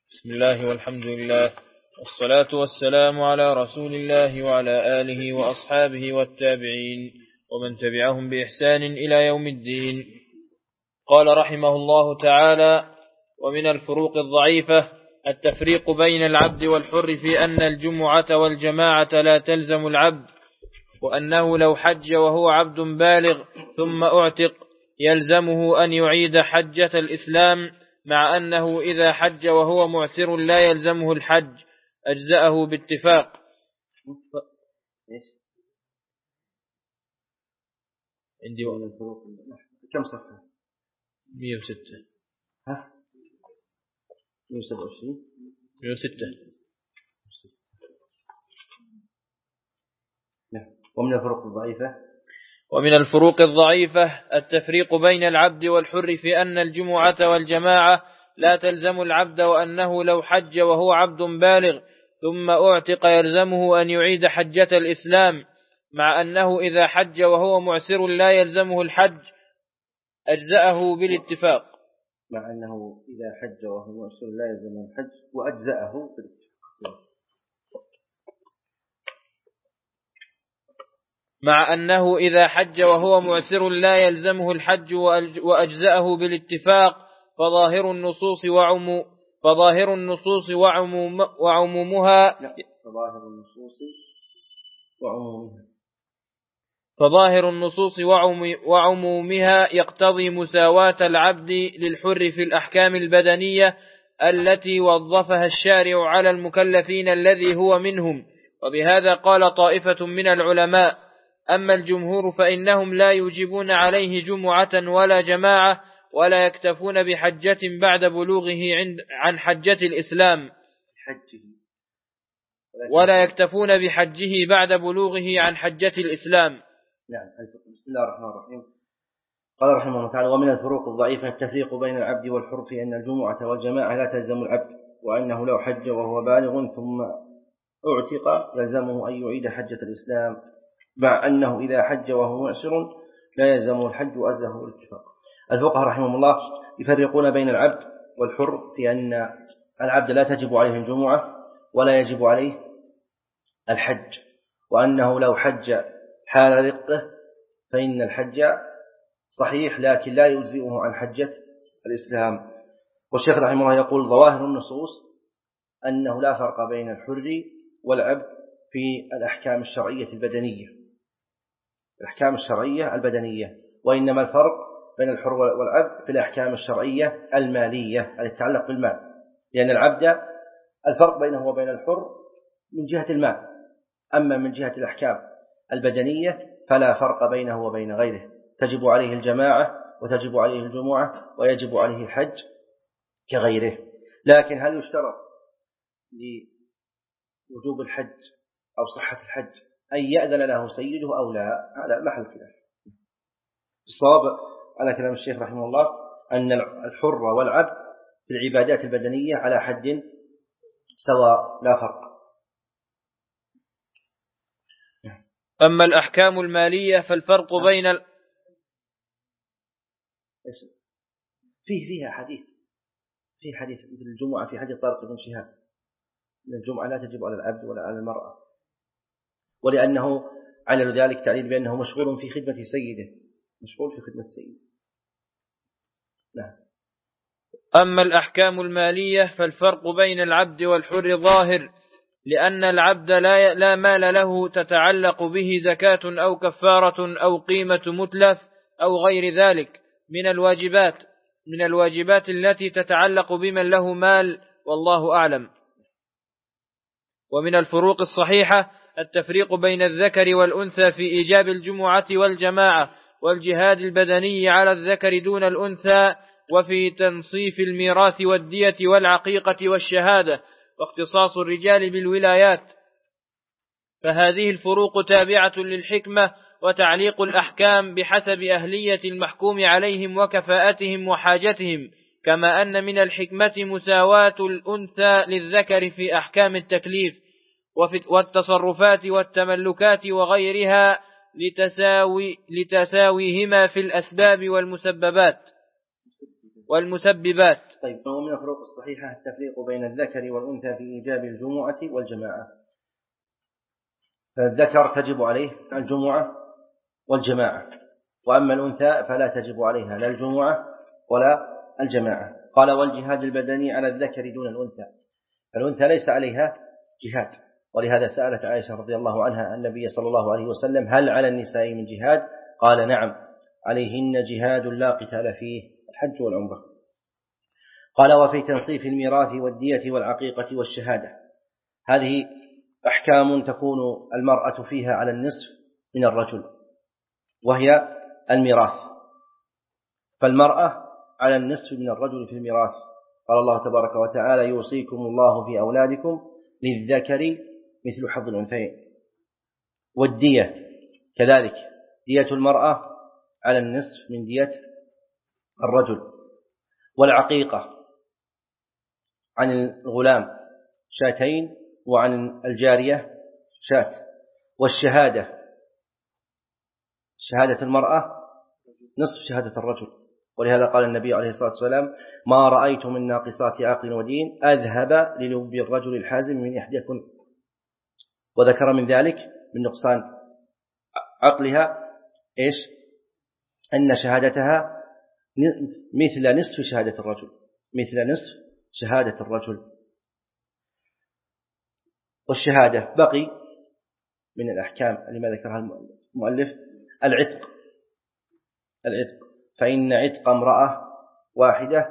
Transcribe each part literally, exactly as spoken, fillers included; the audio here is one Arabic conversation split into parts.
بسم الله والحمد لله والصلاة والسلام على رسول الله وعلى آله وأصحابه والتابعين ومن تبعهم بإحسان إلى يوم الدين. قال رحمه الله تعالى: ومن الفروق الضعيفة التفريق بين العبد والحر في أن الجمعة والجماعة لا تلزم العبد، وأنه لو حج وهو عبد بالغ ثم أعتق يلزمه أن يعيد حجة الإسلام، مع أنه إذا حج وهو معسر لا يلزمه الحج أجزأه باتفاق. عندي كم صفحة؟ مئة وستة. ها؟ مئة وسبعة وعشرين مئة وستة. ومن الفروق الضعيفة ومن الفروق الضعيفة التفريق بين العبد والحر في أن الجمعة والجماعة لا تلزم العبد، وأنه لو حج وهو عبد بالغ ثم أعتق يلزمه أن يعيد حجة الإسلام، مع أنه إذا حج وهو معسر لا يلزمه الحج أجزأه بالاتفاق. مع أنه إذا حج وهو معسر لا يلزمه الحج وأجزأه بالاتفاق. مع أنه إذا حج وهو معسر لا يلزمه الحج وأجزأه بالاتفاق، فظاهر النصوص وعمو فظاهر النصوص وعموم وعمومها فظاهر النصوص وعمومها فظاهر النصوص وعمومها يقتضي مساواة العبد للحر في الأحكام البدنية التي وظفها الشارع على المكلفين الذي هو منهم. وبهذا قال طائفة من العلماء: أما الجمهور فإنهم لا يوجبون عليه جمعة ولا جماعة، ولا يكتفون بحجة بعد بلوغه عند عن حجة الإسلام ولا يكتفون بحجه بعد بلوغه عن حجة الإسلام. نعم. بسم الله الرحمن الرحيم. قال رحمه الله تعالى: ومن الفروق الضعيفة التفريق بين العبد والحر في أن الجمعة والجماعة لا تلزم العبد، وأنه لو حج وهو بالغ ثم أعتق يلزمه أن يعيد حجة الإسلام، مع أنه إذا حج وهو معسر لا يلزمه الحج وأجزأه بالاتفاق. الفقهاء رحمهم الله يفرقون بين العبد والحر في أن العبد لا تجب عليه الجمعة ولا يجب عليه الحج، وأنه لو حج حال رقه فإن الحج صحيح لكن لا يجزئه عن حجة الإسلام. والشيخ رحمه الله يقول: ظواهر النصوص أنه لا فرق بين الحر والعبد في الأحكام الشرعية البدنية الأحكام الشرعية البدنية وإنما الفرق بين الحر والعبد في الأحكام الشرعية المالية التي تتعلق بالمال، لأن العبد الفرق بينه وبين الحر من جهة المال، أما من جهة الأحكام البدنية فلا فرق بينه وبين غيره، تجب عليه الجماعة وتجب عليه الجمعة ويجب عليه الحج كغيره. لكن هل يشترط لوجوب الحج أو صحة الحج أن يأذن له سيده أو لا؟ هذا محل خلاف. الصواب على كلام الشيخ رحمه الله أن الحر والعبد في العبادات البدنية على حد سواء لا فرق. أما الأحكام المالية فالفرق بين ال... فيه فيها حديث فيه حديث مثل الجمعة في حديث طارق بن شهاب أن الجمعة لا تجب على العبد ولا على المرأة، ولأنه علل ذلك تعليل بأنه مشغول في خدمة سيده مشغول في خدمة سيده. نعم. أما الأحكام المالية فالفرق بين العبد والحر ظاهر، لأن العبد لا لا مال له تتعلق به زكاة أو كفارة أو قيمة متلف أو غير ذلك من الواجبات من الواجبات التي تتعلق بمن له مال، والله أعلم. ومن الفروق الصحيحة التفريق بين الذكر والأنثى في إيجاب الجمعة والجماعة والجهاد البدني على الذكر دون الأنثى، وفي تنصيف الميراث والدية والعقيقة والشهادة، واختصاص الرجال بالولايات. فهذه الفروق تابعة للحكمة وتعليق الأحكام بحسب أهلية المحكوم عليهم وكفاءتهم وحاجتهم، كما أن من الحكمة مساواة الأنثى للذكر في أحكام التكليف والتصرفات والتملكات وغيرها لتساوي لتساويهما في الأسباب والمسببات والمسببات. طيب، ومن الفروق الصحيحة التفريق بين الذكر والأنثى في إيجاب الجمعة والجماعة. فالذكر تجب عليه الجمعة والجماعة، وأما الأنثى فلا تجب عليها لا الجمعة ولا الجماعة. قال والجهاد البدني على الذكر دون الأنثى، فالأنثى ليس عليها جهاد، ولهذا سألت عائشة رضي الله عنها النبي صلى الله عليه وسلم هل على النساء من جهاد؟ قال نعم، عليهن جهاد لا قتال فيه، الحج والعمرة. قال وفي تنصيف الميراث والدية والعقيقة والشهادة، هذه أحكام تكون المرأة فيها على النصف من الرجل، وهي الميراث، فالمرأة على النصف من الرجل في الميراث. قال الله تبارك وتعالى يوصيكم الله في أولادكم للذكر مثل حظ الأنثيين. والدية كذلك، دية المرأة على النصف من دية الرجل. والعقيقة عن الغلام شاتين وعن الجارية شات. والشهادة، شهادة المرأة نصف شهادة الرجل، ولهذا قال النبي عليه الصلاة والسلام ما رأيت من ناقصات عقل ودين أذهب للب الرجل الحازم من إحداكن. وذكر من ذلك من نقصان عقلها إيش؟ أن شهادتها مثل نصف شهادة الرجل، مثل نصف شهادة الرجل. والشهادة بقي من الأحكام اللي ما ذكرها المؤلف العتق، العتق فإن عتق امرأة واحدة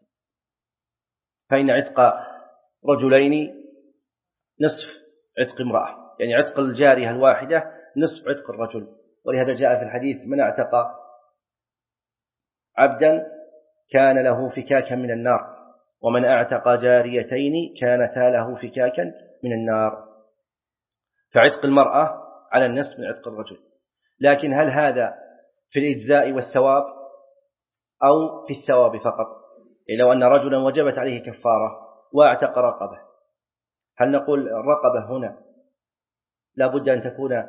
فإن عتق رجلين نصف عتق امرأة، يعني عتق الجارية الواحدة نصف عتق الرجل. ولهذا جاء في الحديث من اعتق عبدا كان له فكاكا من النار، ومن اعتق جاريتين كانتا له فكاكا من النار. فعتق المرأة على النصف من عتق الرجل. لكن هل هذا في الإجزاء والثواب أو في الثواب فقط؟ يعني لو أن رجلا وجبت عليه كفارة واعتق رقبة، هل نقول الرقبة هنا لا بد أن تكون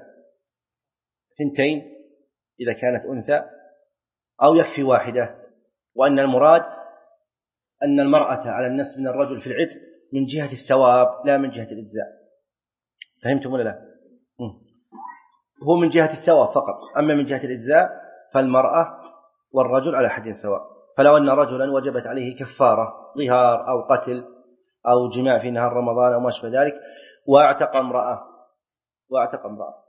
ثنتين إذا كانت أنثى، أو يكفي واحدة؟ وأن المراد أن المرأة على النصف من الرجل في العتق من جهة الثواب لا من جهة الإجزاء. فهمتم ولا لا؟ هو من جهة الثواب فقط، أما من جهة الإجزاء فالمرأة والرجل على حد سواء. فلو أن رجلا وجبت عليه كفارة ظهار أو قتل أو جماع في نهار رمضان أو ما شابه ذلك واعتق امرأة واعتق امرأة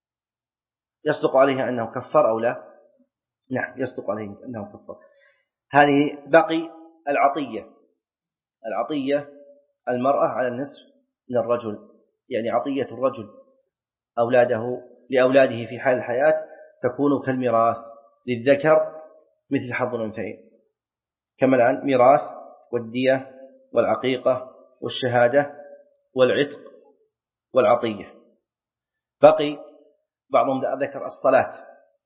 يصدق عليه أنه كفر أو لا؟ نعم يصدق عليه أنه كفر. هذه بقي العطية. العطية المرأة على النصف من الرجل، يعني عطية الرجل أولاده لأولاده في حال الحياة تكون كالميراث للذكر مثل حظ الأنثيين، كما الآن ميراث والدية والعقيقة والشهادة والعتق والعطية. بقي بعضهم ذكر الصلاة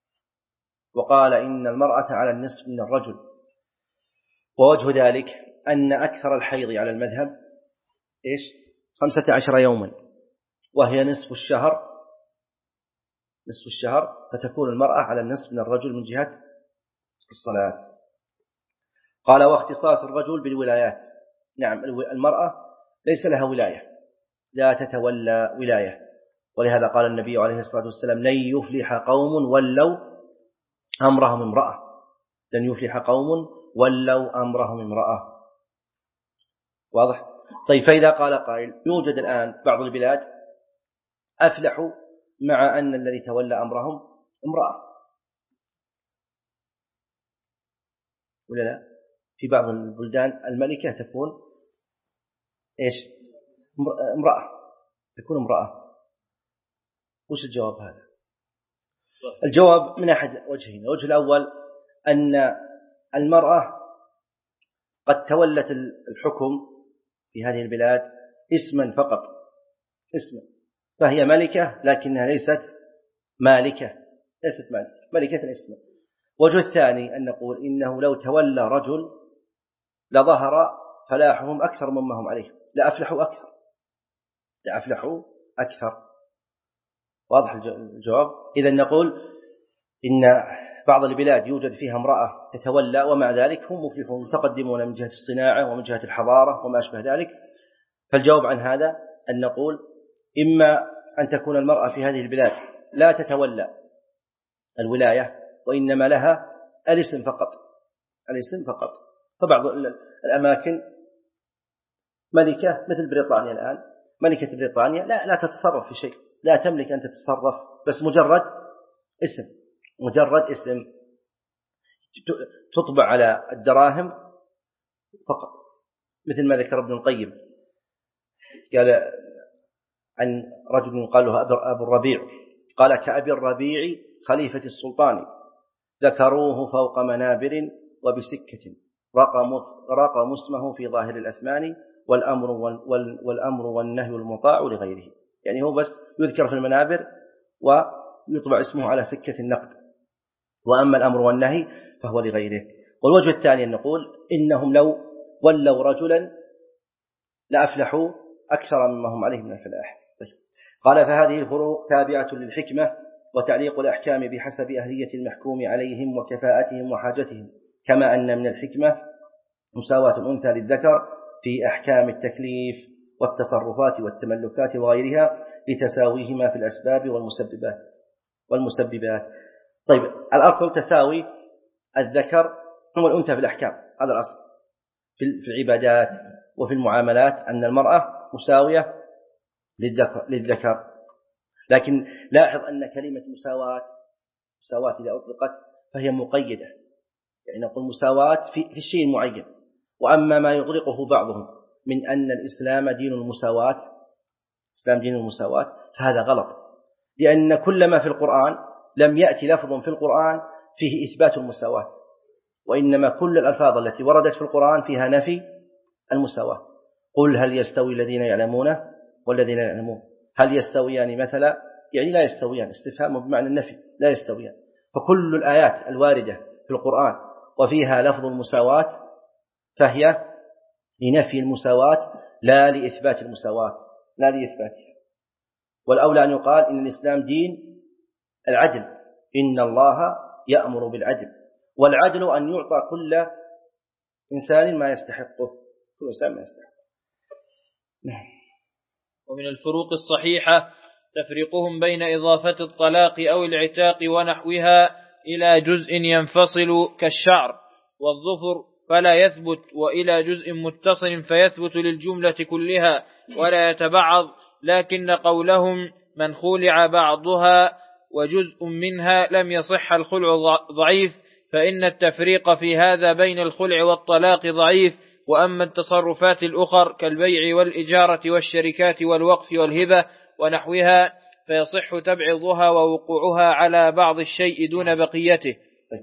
وقال إن المرأة على النصف من الرجل، ووجه ذلك أن أكثر الحيض على المذهب إيش؟ خمسة عشر يوما، وهي نصف الشهر نصف الشهر فتكون المرأة على النصف من الرجل من جهة الصلاة. قال واختصاص الرجل بالولايات. نعم المرأة ليس لها ولاية، لا تتولى ولاية، ولهذا قال النبي عليه الصلاة والسلام لن يفلح قوم ولوا أمرهم امرأة، لن يفلح قوم ولوا أمرهم امرأة. واضح؟ طيب فإذا قال قائل يوجد الآن بعض البلاد أفلحوا مع أن الذي تولى أمرهم امرأة، ولا لا؟ في بعض البلدان الملكة تكون إيش؟ امرأة، تكون امرأة. وش الجواب هذا؟ الجواب من أحد وجهين. الوجه الأول أن المرأة قد تولت الحكم في هذه البلاد اسما فقط، اسما، فهي ملكة لكنها ليست مالكة، ليست مالكة، ملكة اسما. وجه الثاني أن نقول إنه لو تولى رجل لظهر فلاحهم أكثر مما هم عليه، لأفلحوا أكثر، لأفلحوا أكثر. واضح الجواب؟ إذن نقول إن بعض البلاد يوجد فيها امرأة تتولى ومع ذلك هم مفلحون متقدمون من جهة الصناعة ومن جهة الحضارة وما أشبه ذلك. فالجواب عن هذا أن نقول إما أن تكون المرأة في هذه البلاد لا تتولى الولاية وإنما لها الاسم فقط، الاسم فقط. فبعض الأماكن ملكة مثل بريطانيا الآن، ملكة بريطانيا لا لا تتصرف في شيء، لا تملك أن تتصرف، بس مجرد اسم، مجرد اسم تطبع على الدراهم فقط. مثل ما ذكر ابن القيم قال عن رجل يقال له أبو الربيع، قال كأبي الربيع خليفة السلطان ذكروه فوق منابر وبسكة رقم اسمه في ظاهر الأثمان والأمر, والأمر والنهي المطاع لغيره. يعني هو بس يذكر في المنابر ويطبع اسمه على سكة النقد، وأما الأمر والنهي فهو لغيره. والوجه الثاني أن نقول إنهم لو ولوا رجلا لأفلحوا أكثر مما هم عليه من الفلاح. قال فهذه الفروق تابعة للحكمة وتعليق الأحكام بحسب أهلية المحكوم عليهم وكفاءتهم وحاجتهم، كما أن من الحكمة مساواة الأنثى للذكر في أحكام التكليف والتصرفات والتملكات وغيرها لتساويهما في الأسباب والمسببات والمسببات. طيب الأصل تساوي الذكر والأنثى في الأحكام، هذا الأصل في العبادات وفي المعاملات أن المرأة مساوية للذكر, للذكر. لكن لاحظ أن كلمة مساواة مساواة إذا أطلقت فهي مقيدة، يعني نقول مساواة في, في الشيء المعين. وأما ما يطلقه بعضهم من أن الإسلام دين المساواة، الإسلام دين المساواة، فهذا غلط، لأن كل ما في القرآن لم يأتي لفظ في القرآن فيه إثبات المساواة، وإنما كل الألفاظ التي وردت في القرآن فيها نفي المساواة. قل هل يستوي الذين يعلمون والذين لا يعلمون، هل يستويان مثلا؟ يعني لا يستويان، استفهام بمعنى النفي، لا يستويان. فكل الآيات الواردة في القرآن وفيها لفظ المساواة فهي لنفي المساواة لا لإثبات المساواة، لا لإثباتها. والأولى أن يقال إن الإسلام دين العدل، إن الله يأمر بالعدل، والعدل أن يعطى كل إنسان ما يستحقه، كل إنسان ما يستحقه. نعم. ومن الفروق الصحيحة تفريقهم بين إضافة الطلاق أو العتاق ونحوها إلى جزء ينفصل كالشعر والظفر فلا يثبت، وإلى جزء متصل فيثبت للجملة كلها ولا يتبعض. لكن قولهم من خولع بعضها وجزء منها لم يصح الخلع ضعيف، فإن التفريق في هذا بين الخلع والطلاق ضعيف. وأما التصرفات الأخر كالبيع والإجارة والشركات والوقف والهبة ونحوها فيصح تبعضها ووقوعها على بعض الشيء دون بقيته.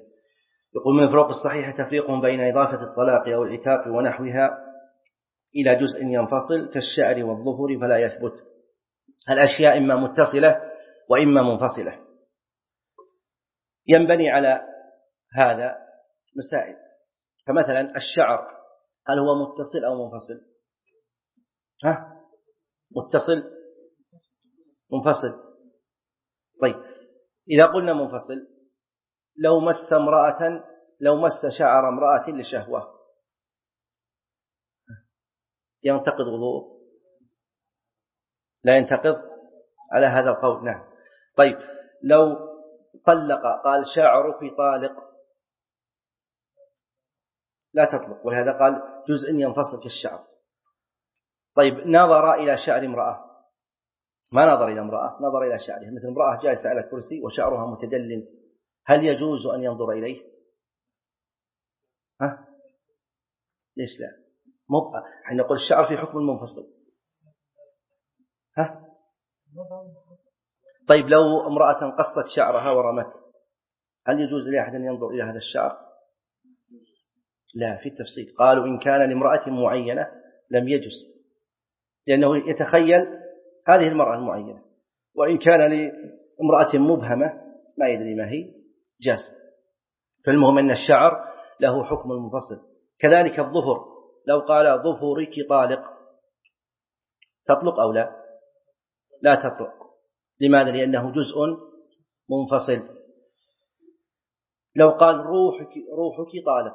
يقول من الفروق الصحيحة تفريق بين إضافة الطلاق أو العتاق ونحوها إلى جزء ينفصل كالشعر والظفر فلا يثبت. الأشياء إما متصلة وإما منفصلة. ينبني على هذا مسائل، فمثلا الشعر هل هو متصل أو منفصل؟ ها؟ متصل منفصل. طيب إذا قلنا منفصل، لو مس امرأة لو مس شعر امرأة لشهوة ينتقض وضوءه؟ لا ينتقض على هذا القول. نعم. طيب لو طلق قال شعرك طالق لا تطلق، ولهذا قال جزء ينفصل كالشعر. طيب نظر إلى شعر امرأة، ما نظر إلى امرأة، نظر إلى شعرها، مثل امرأة جالسة على كرسي وشعرها متدلل، هل يجوز أن ينظر إليه؟ ها؟ ليش لا؟ مو حين نقول الشعر في حكم المنفصل. ها؟ طيب لو امرأة قصت شعرها ورمت، هل يجوز لأحد أن ينظر إلى هذا الشعر؟ لا، في التفصيل قالوا إن كان لامرأة معينة لم يجوز، لأنه يتخيل هذه المرأة المعينة، وإن كان لامرأة مبهمة ما يدري ما هي جاز. فالمهم أن الشعر له حكم المنفصل. كذلك الظفر، لو قال ظفرك طالق تطلق أو لا؟ لا تطلق. لماذا؟ لأنه جزء منفصل. لو قال روحك, روحك طالق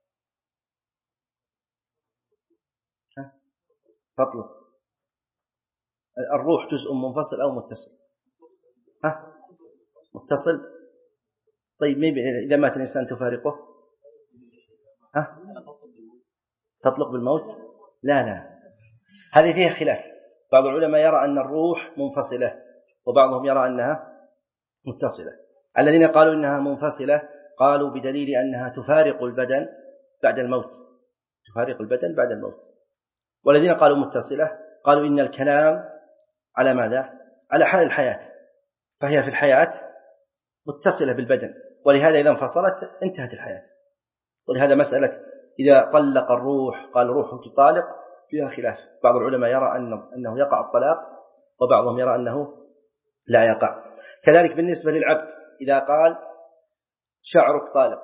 تطلق، الروح جزء منفصل أو متصل؟ ها؟ متصل. طيب إذا مات الإنسان تفارقه؟ ها؟ تطلق بالموت؟ لا لا، هذه فيها خلاف. بعض العلماء يرى أن الروح منفصلة، وبعضهم يرى أنها متصلة. الذين قالوا إنها منفصلة قالوا بدليل أنها تفارق البدن بعد الموت، تفارق البدن بعد الموت. والذين قالوا متصلة قالوا إن الكلام على ماذا؟ على حال الحياة، فهي في الحياة متصلة بالبدن، ولهذا إذا انفصلت انتهت الحياة. ولهذا مسألة إذا طلق الروح قال روحك طالق فيها خلاف. بعض العلماء يرى أنه, أنه يقع الطلاق، وبعضهم يرى أنه لا يقع. كذلك بالنسبة للعبد إذا قال شعرك طالق،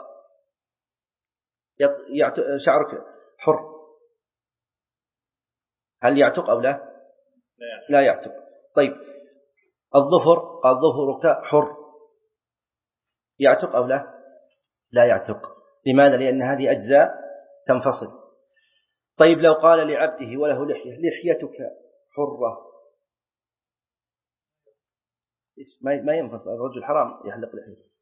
شعرك حر، هل يعتق أو لا؟ لا يعتق. طيب الظفر قال ظفرك حر، يعتق أو لا؟ لا يعتق. لماذا؟ لأن هذه أجزاء تنفصل. طيب لو قال لعبده وله لحية لحيتك حرة، ما ينفصل، الرجل حرام يحلق لحيته.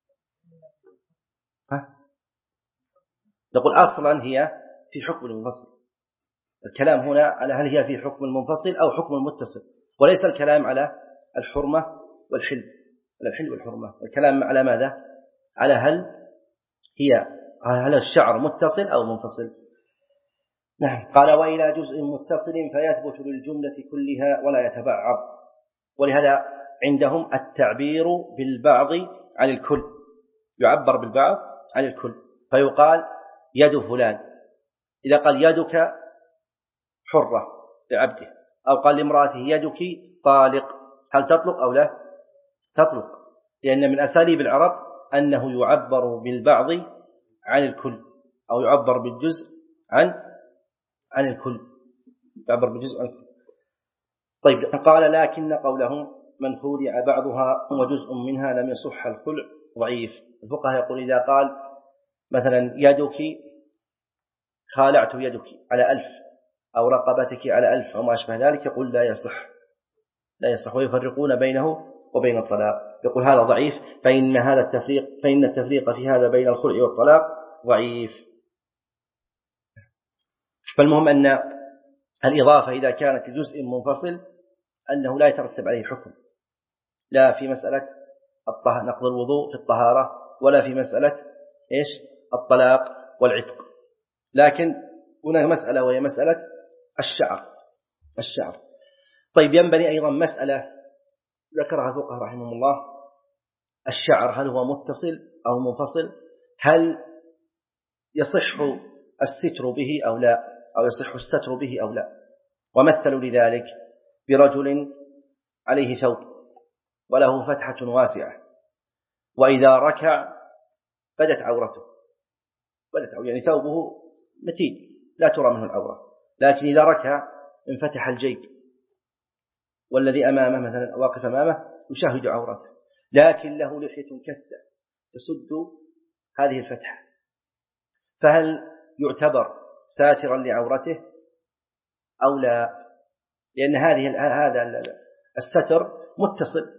ها؟ نقول أصلا هي في حكم المنفصل. الكلام هنا على هل هي في حكم المنفصل أو حكم المتصل، وليس الكلام على الحرمة والحل، على الحل والحرمة. الكلام على ماذا؟ على هل هي هل الشعر متصل أو منفصل. نعم. قال وإلى جزء متصل فيثبت للجملة كلها ولا يتبعض. ولهذا عندهم التعبير بالبعض عن الكل، يعبر بالبعض عن الكل، فيقال يد فلان، إذا قال يدك حرة لعبده، أو قال لامرأته يدك طالق، هل تطلق أو لا؟ تطلق، لأن من أساليب العرب أنه يعبر بالبعض عن الكل، أو يعبر بالجزء عن عن الكل، يعبر بالجزء عن الكل. طيب قال لكن قولهم من خولع بعضها وجزء منها لم يصح الخلع ضعيف. الفقهاء يقول إذا قال مثلا يدك خالعت يدك على ألف، أو رقبتك على ألف أو ما أشبه ذلك، يقول لا يصح، لا يصح، ويفرقون بينه وبين الطلاق. يقول هذا ضعيف، فإن هذا التفريق فإن التفريق في هذا بين الخلع والطلاق ضعيف. فالمهم أن الإضافة إذا كانت لجزء منفصل أنه لا يترتب عليه حكم، لا في مسألة نقض الوضوء في الطهارة، ولا في مسألة إيش الطلاق والعتق. لكن هناك مسألة وهي مسألة الشعر الشعر طيب ينبني أيضا مسألة ذكرها الفقهاء رحمهم الله، الشعر هل هو متصل أو منفصل؟ هل يصح الستر به أو لا، أو يصح الستر به أو لا؟ ومثلوا لذلك برجل عليه ثوب وله فتحة واسعة، وإذا ركع بدت عورته، بدت عورته يعني ثوبه متين لا ترى منه العورة، لكن إذا ركع انفتح الجيب، والذي أمامه مثلا واقف أمامه يشاهد عورته، لكن له لحية كثة تسد هذه الفتحة، فهل يعتبر ساترا لعورته أو لا؟ لأن هذه هذا الستر متصل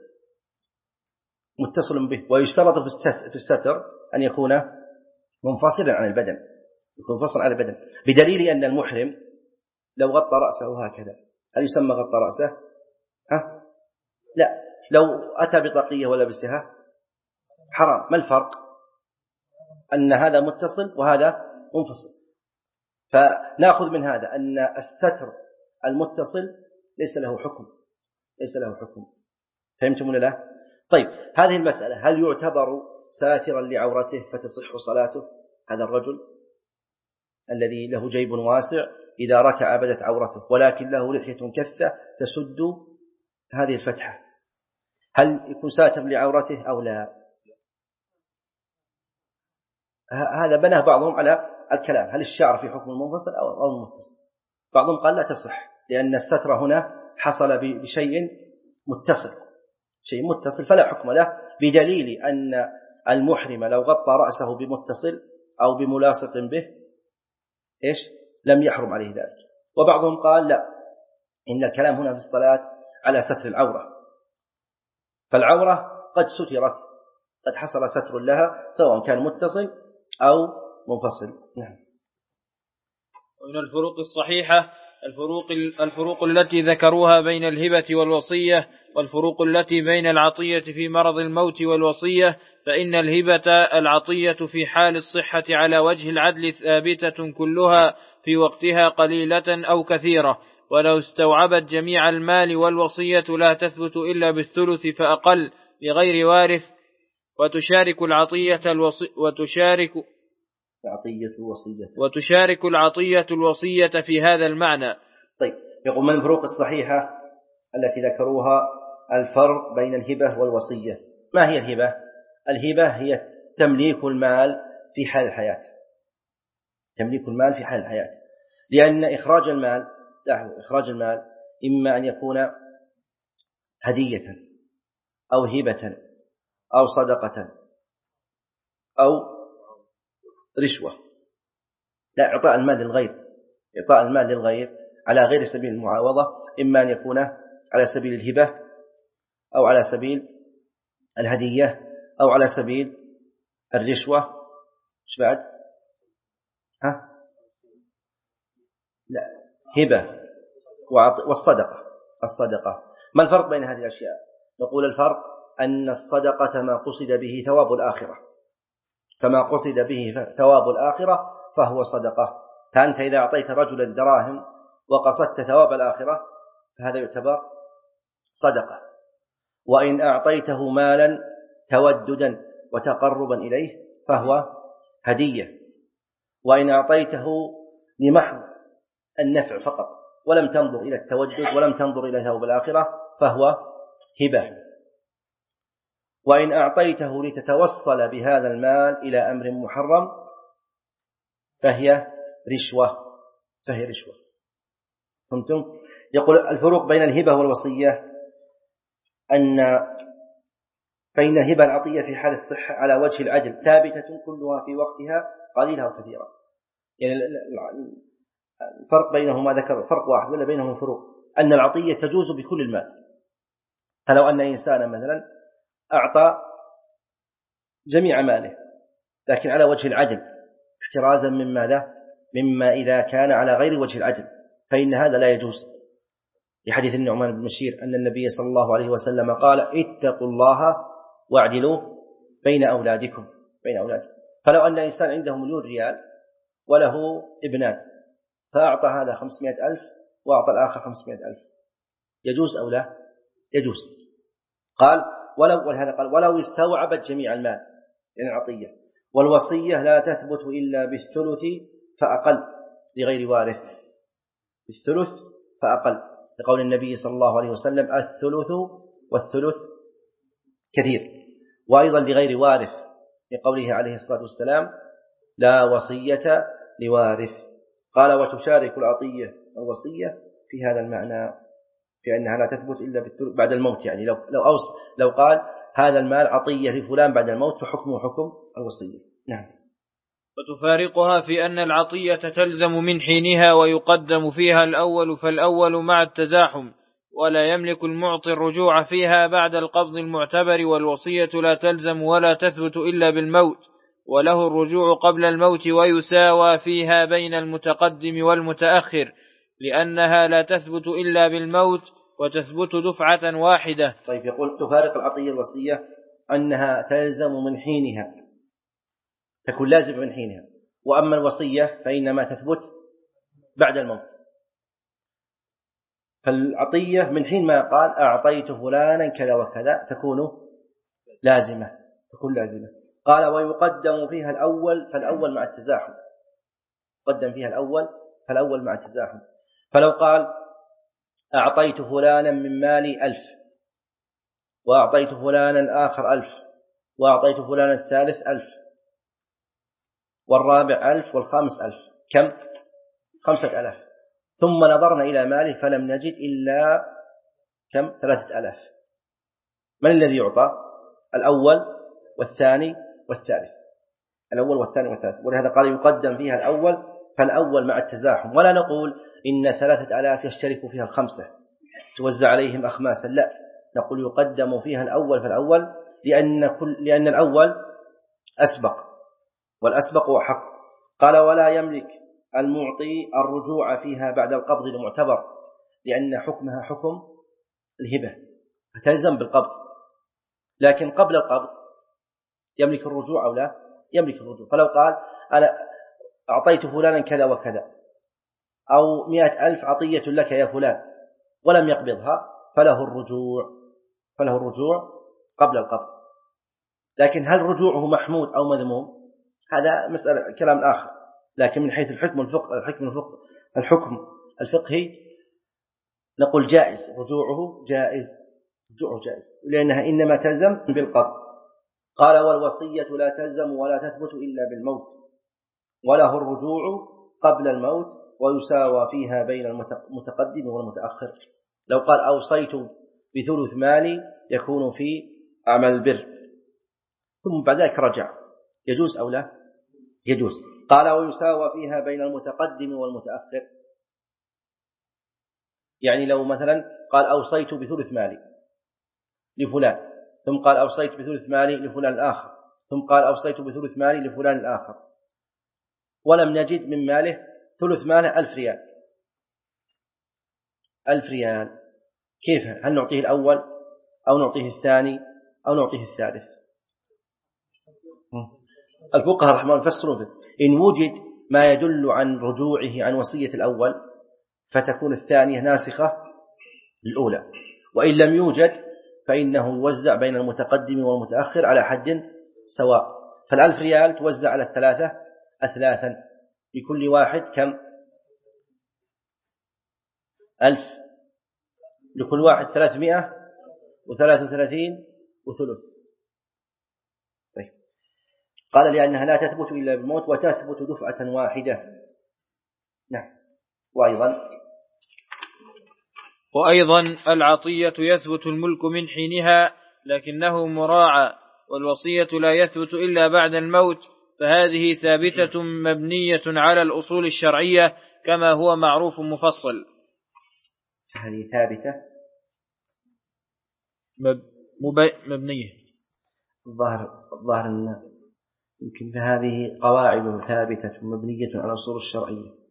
متصل به، ويشترط في الستر أن يكون منفصلا عن البدن، يكون منفصلا عن البدن، بدليل أن المحرم لو غطى رأسه هكذا هل يسمى غطى رأسه؟ ها؟ لا. لو أتى بطاقية ولبسها حرام. ما الفرق؟ أن هذا متصل وهذا منفصل. فنأخذ من هذا أن الستر المتصل ليس له حكم، ليس له حكم. فهمتم ولا لا؟ طيب هذه المسألة هل يعتبر ساترا لعورته فتصح صلاته؟ هذا الرجل الذي له جيب واسع إذا ركع بدت عورته، ولكن له لحية كثة تسد هذه الفتحة، هل يكون ساتر لعورته أو لا؟ هذا بناه بعضهم على الكلام هل الشعر في حكم المنفصل أو المتصل. بعضهم قال لا تصح، لأن الستر هنا حصل بشيء متصل، شيء متصل فلا حكم له، بدليل أن المحرم لو غطى رأسه بمتصل أو بملاصق به إيش لم يحرم عليه ذلك. وبعضهم قال لا، إن الكلام هنا في الصلاة على ستر العورة، فالعورة قد سترت، قد حصل ستر لها سواء كان متصل أو منفصل. نعم. ومن الفروق الصحيحة الفروق, الفروق التي ذكروها بين الهبة والوصية، والفروق التي بين العطية في مرض الموت والوصية، فإن الهبة العطية في حال الصحة على وجه العدل ثابتة كلها في وقتها قليلة أو كثيرة، ولو استوعبت جميع المال، والوصية لا تثبت إلا بالثلث فأقل لغير وارث، وتشارك العطية الوصي وتشارك العطية الوصية وتشارك العطية الوصية في هذا المعنى. طيب، يقول من الفروق الصحيحة التي ذكروها الفرق بين الهبة والوصية. ما هي الهبة؟ الهبة هي تمليك المال في حال الحياة، تمليك المال في حال الحياة، لأن إخراج المال إخراج المال إما أن يكون هدية أو هبة أو صدقة أو رشوة. لا، إعطاء المال للغير، إعطاء المال للغير على غير سبيل المعاوضة، إما أن يكون على سبيل الهبة أو على سبيل الهدية أو على سبيل الرشوة. إيش بعد؟ ها؟ لا، هبة والصدقة. الصدقة ما الفرق بين هذه الأشياء؟ نقول الفرق أن الصدقة ما قصد به ثواب الآخرة، فما قصد به ثواب الآخرة فهو صدقة. فأنت إذا أعطيت رجلا دراهم وقصدت ثواب الآخرة فهذا يعتبر صدقة. وإن أعطيته مالا توددا وتقربا إليه فهو هدية. وإن أعطيته لمحض النفع فقط ولم تنظر إلى التودد ولم تنظر إلى ثواب الآخرة فهو هبة. وإن أعطيته لتتوصل بهذا المال إلى أمر محرم فهي رشوة فهي رشوة. فهمتم؟ يقول الفروق بين الهبة والوصية أن فإن الهبة العطية في حال الصحة على وجه العدل ثابتة كلها في وقتها قليلة وكثيرة. يعني الفرق بينهما ذكر فرق واحد ولا بينهم فروق؟ أن العطية تجوز بكل المال. فلو أن إنسانا مثلا أعطى جميع ماله لكن على وجه العدل احترازا من ماذا؟ مما إذا كان على غير وجه العدل فإن هذا لا يجوز، لحديث النعمان بن بشير أن النبي صلى الله عليه وسلم قال اتقوا الله واعدلوا بين أولادكم بين أولادكم. فلو أن إنسان عنده مليون ريال وله ابنان فأعطى هذا خمسمائة ألف وأعطى الآخر خمسمائة ألف، يجوز أو لا؟ يجوز. قال ولو ولهذا قال ولو استوعبت جميع المال، يعني العطية. والوصية لا تثبت إلا بالثلث فأقل لغير وارث، بالثلث فأقل، لقول النبي صلى الله عليه وسلم الثلث والثلث كثير. وأيضا لغير وارث لقوله عليه الصلاة والسلام لا وصية لوارث. قال وتشارك العطية الوصية في هذا المعنى، في أنها لا تثبت إلا بالثلث بعد الموت. يعني لو لو أوص لو قال هذا المال عطية لفلان بعد الموت فحكمه حكم الوصية. نعم. وتفارقها في أن العطية تلزم من حينها ويقدم فيها الأول فالأول مع التزاحم، ولا يملك المعطي الرجوع فيها بعد القبض المعتبر، والوصية لا تلزم ولا تثبت إلا بالموت، وله الرجوع قبل الموت ويساوى فيها بين المتقدم والمتأخر، لأنها لا تثبت إلا بالموت وتثبت دفعة واحدة. طيب، يقول تفارق العطية الوصية أنها تلزم من حينها، تكون لازم من حينها، وأما الوصية فإنما تثبت بعد الموت. فالعطية من حين ما قال أعطيت فلانا كذا وكذا تكون لازمة تكون لازمة. قال ويقدم فيها الأول فالأول مع التزاحم، قدم فيها الأول فالأول مع التزاحم. فلو قال أعطيت فلانا من مالي ألف وأعطيت فلانا آخر ألف وأعطيت فلانا الثالث ألف والرابع ألف والخامس ألف، كم؟ خمسة ألاف. ثم نظرنا إلى ماله فلم نجد إلا كم؟ ثلاثة ألاف. من الذي يعطى؟ الأول والثاني والثالث، الأول والثاني والثالث. ولهذا قال يقدم فيها الأول فالأول مع التزاحم، ولا نقول إن ثلاثة آلاف يشترك فيها الخمسة توزع عليهم أخماسا، لا، نقول يقدم فيها الأول فالأول، لأن, كل لأن الأول أسبق والأسبق أحق. قال ولا يملك المعطي الرجوع فيها بعد القبض المعتبر، لأن حكمها حكم الهبة فتلزم بالقبض، لكن قبل القبض يملك الرجوع أو لا يملك الرجوع. فلو قال أنا أعطيت فلانا كذا وكذا، أو مئة ألف عطية لك يا فلان، ولم يقبضها، فله الرجوع فله الرجوع قبل القبض. لكن هل رجوعه محمود أو مذموم؟ هذا مسألة كلام آخر. لكن من حيث الحكم الفقه الحكم الفقه الحكم الفقهي نقول جائز، رجوعه جائز رجوعه جائز، لأنها إنما تلزم بالقبض. قال والوصية لا تلزم ولا تثبت إلا بالموت، وله الرجوع قبل الموت، ويساوى فيها بين المتقدم والمتأخر. لو قال أوصيت بثلث مالي يكون في أعمال البر، ثم بعد ذلك رجع، يجوز أو لا يجوز. قال ويساوى فيها بين المتقدم والمتأخر، يعني لو مثلا قال أوصيت بثلث مالي لفلان، ثم قال أوصيت بثلث مالي لفلان الآخر، ثم قال أوصيت بثلث مالي لفلان الآخر، ولم نجد من ماله ثلث ماله ألف ريال ألف ريال، كيف؟ هل نعطيه الأول أو نعطيه الثاني أو نعطيه الثالث؟ الفقهاء رحمه الله يفسرون إن وجد ما يدل عن رجوعه عن وصية الأول فتكون الثانية ناسخة للأولى، وإن لم يوجد فإنه يوزع بين المتقدم والمتأخر على حد سواء. فالألف ريال توزع على الثلاثة أثلاثا، لكل واحد كم؟ ألف، لكل واحد ثلاثمائة وثلاثة وثلاثين وثلث. طيب. قال لأنها لا تثبت إلا بالموت وتثبت دفعة واحدة. نعم. وأيضا وأيضا العطية يثبت الملك من حينها لكنه مراعى، والوصية لا يثبت إلا بعد الموت، فهذه ثابتة مبنية على الأصول الشرعية كما هو معروف مفصل. هذه ثابتة مب... مبنية الظاهر الظاهر أن يمكن فهذه قواعد ثابتة مبنية على الأصول الشرعية.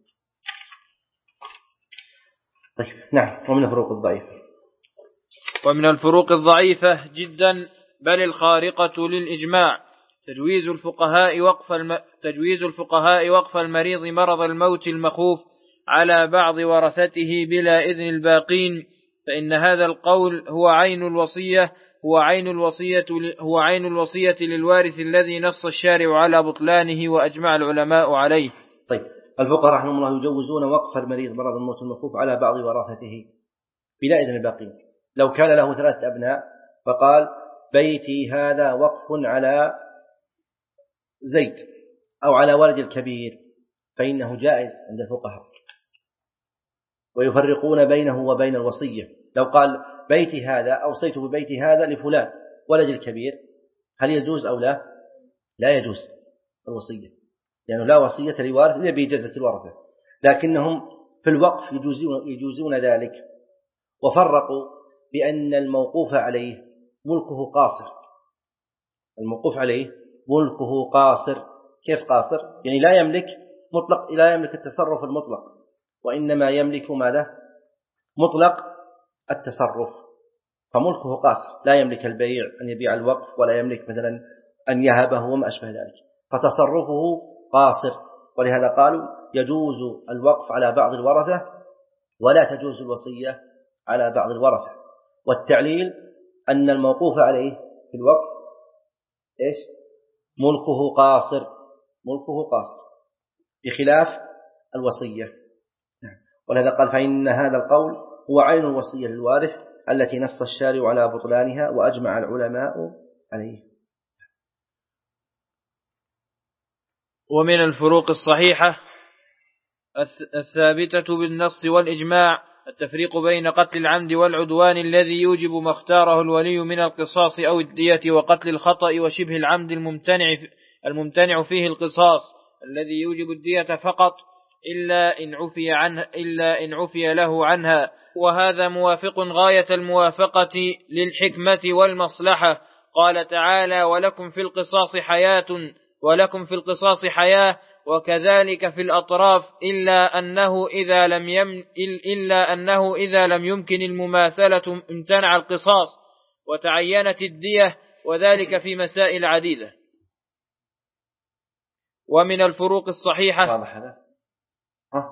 طيب. نعم. ومن الفروق الضعيفة ومن الفروق الضعيفة جدا بل الخارقة للإجماع تجويز الفقهاء وقف الم... تجويز الفقهاء وقف المريض مرض الموت المخوف على بعض ورثته بلا إذن الباقين، فإن هذا القول هو عين الوصية هو عين الوصية هو عين الوصية للوارث الذي نص الشارع على بطلانه وأجمع العلماء عليه. طيب. الفقهاء رحمهم الله يجوزون وقف المريض مرض الموت المخوف على بعض ورثته بلا إذن الباقين. لو كان له ثلاثة أبناء فقال بيتي هذا وقف على زيد أو على ولد الكبير، فإنه جائز عند الفقهاء، ويفرقون بينه وبين الوصية. لو قال بيتي هذا أوصيت ببيتي هذا لفلان ولد الكبير، هل يجوز أو لا؟ لا يجوز الوصية، لأنه لا وصية لوارث إلا بإجازة الورثة، لكنهم في الوقف يجوزون, يجوزون ذلك. وفرقوا بأن الموقوف عليه ملكه قاصر، الموقوف عليه ملكه قاصر. كيف قاصر؟ يعني لا يملك مطلق لا يملك التصرف المطلق، وإنما يملك ماذا؟ مطلق التصرف، فملكه قاصر، لا يملك البيع أن يبيع الوقف، ولا يملك مثلا أن يهبه وما أشبه ذلك، فتصرفه قاصر. ولهذا قالوا يجوز الوقف على بعض الورثة ولا تجوز الوصية على بعض الورثة. والتعليل أن الموقوف عليه في الوقف إيش؟ ملكه قاصر ملكه قاصر بخلاف الوصية. ولهذا قال فإن هذا القول هو عين الوصية للوارث التي نص الشارع على بطلانها وأجمع العلماء عليه. ومن الفروق الصحيحة الثابتة بالنص والإجماع التفريق بين قتل العمد والعدوان الذي يوجب ما اختاره الولي من القصاص أو الدية، وقتل الخطأ وشبه العمد الممتنع الممتنع فيه القصاص الذي يوجب الدية فقط، إلا إن عفي عنه إلا إن عفي له عنها. وهذا موافق غاية الموافقة للحكمة والمصلحة. قال تعالى: ولكم في القصاص حياة ولكم في القصاص حياة وكذلك في الأطراف، إلا أنه إذا لم يم إلا أنه إذا لم يمكن المماثلة امتنع القصاص وتعينت الدية، وذلك في مسائل عديدة. ومن الفروق الصحيحة واضح هذا؟ ها؟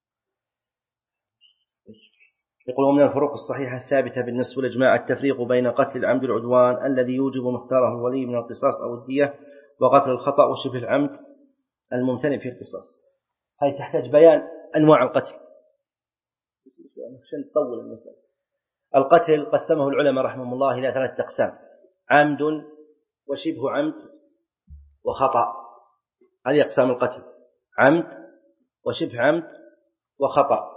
يقول: ومن الفروق الصحيحة الثابتة بالنص والإجماع التفريق بين قتل العمد العدوان الذي يوجب مختاره الولي من القصاص أو الدية، وقتل الخطأ وشبه العمد الممتنع فيه القصاص. هذه تحتاج بيان أنواع القتل عشان تطول المسألة. القتل قسمه العلماء رحمهم الله إلى ثلاثة أقسام: عمد وشبه عمد وخطأ. هذه أقسام القتل: عمد وشبه عمد وخطأ.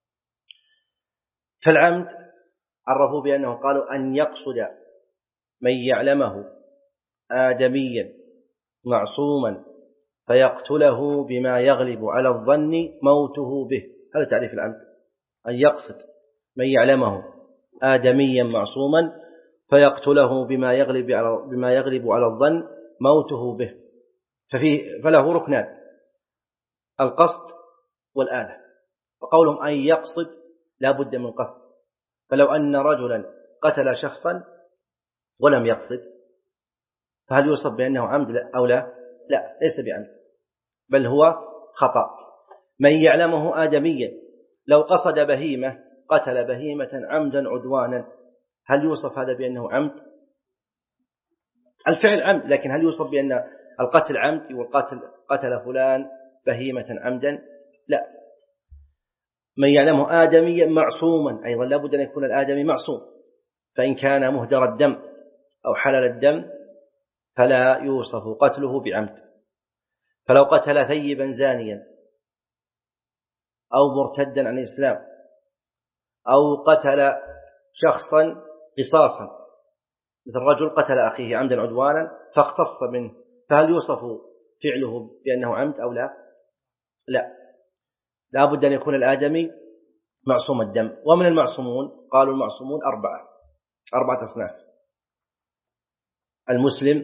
فالعمد عرفوا بأنه قالوا أن يقصد من يعلمه آدميا معصوما فيقتله بما يغلب على الظن موته به. هذا تعريف العمد: أن يقصد من يعلمه آدميا معصوما فيقتله بما يغلب على بما يغلب على الظن موته به. ففيه فله ركنان: القصد والآلة. وقولهم أن يقصد لا بد من قصد، فلو أن رجلا قتل شخصا ولم يقصد فهل يوصف بأنه عمد أو لا؟ لا، ليس بعمد بل هو خطأ. من يعلمه آدميا لو قصد بهيمة قتل بهيمة عمدا عدوانا، هل يوصف هذا بأنه عمد؟ الفعل عمد، لكن هل يوصف بأن القتل عمد والقتل قتل فلان بهيمة عمدا؟ لا. من يعلمه آدميا معصوما أيضا لا بد أن يكون الآدمي معصوم، فإن كان مهدر الدم أو حلل الدم فلا يوصف قتله بعمد. فلو قتل ثيبا زانيا أو مرتدا عن الإسلام أو قتل شخصا قصاصا، مثل رجل قتل أخيه عمدا عدوانا فاقتص منه، فهل يوصف فعله بأنه عمد أو لا؟ لا، لا بد أن يكون الآدمي معصوم الدم. ومن المعصومون قالوا المعصومون أربعة أربعة أصناف: المسلم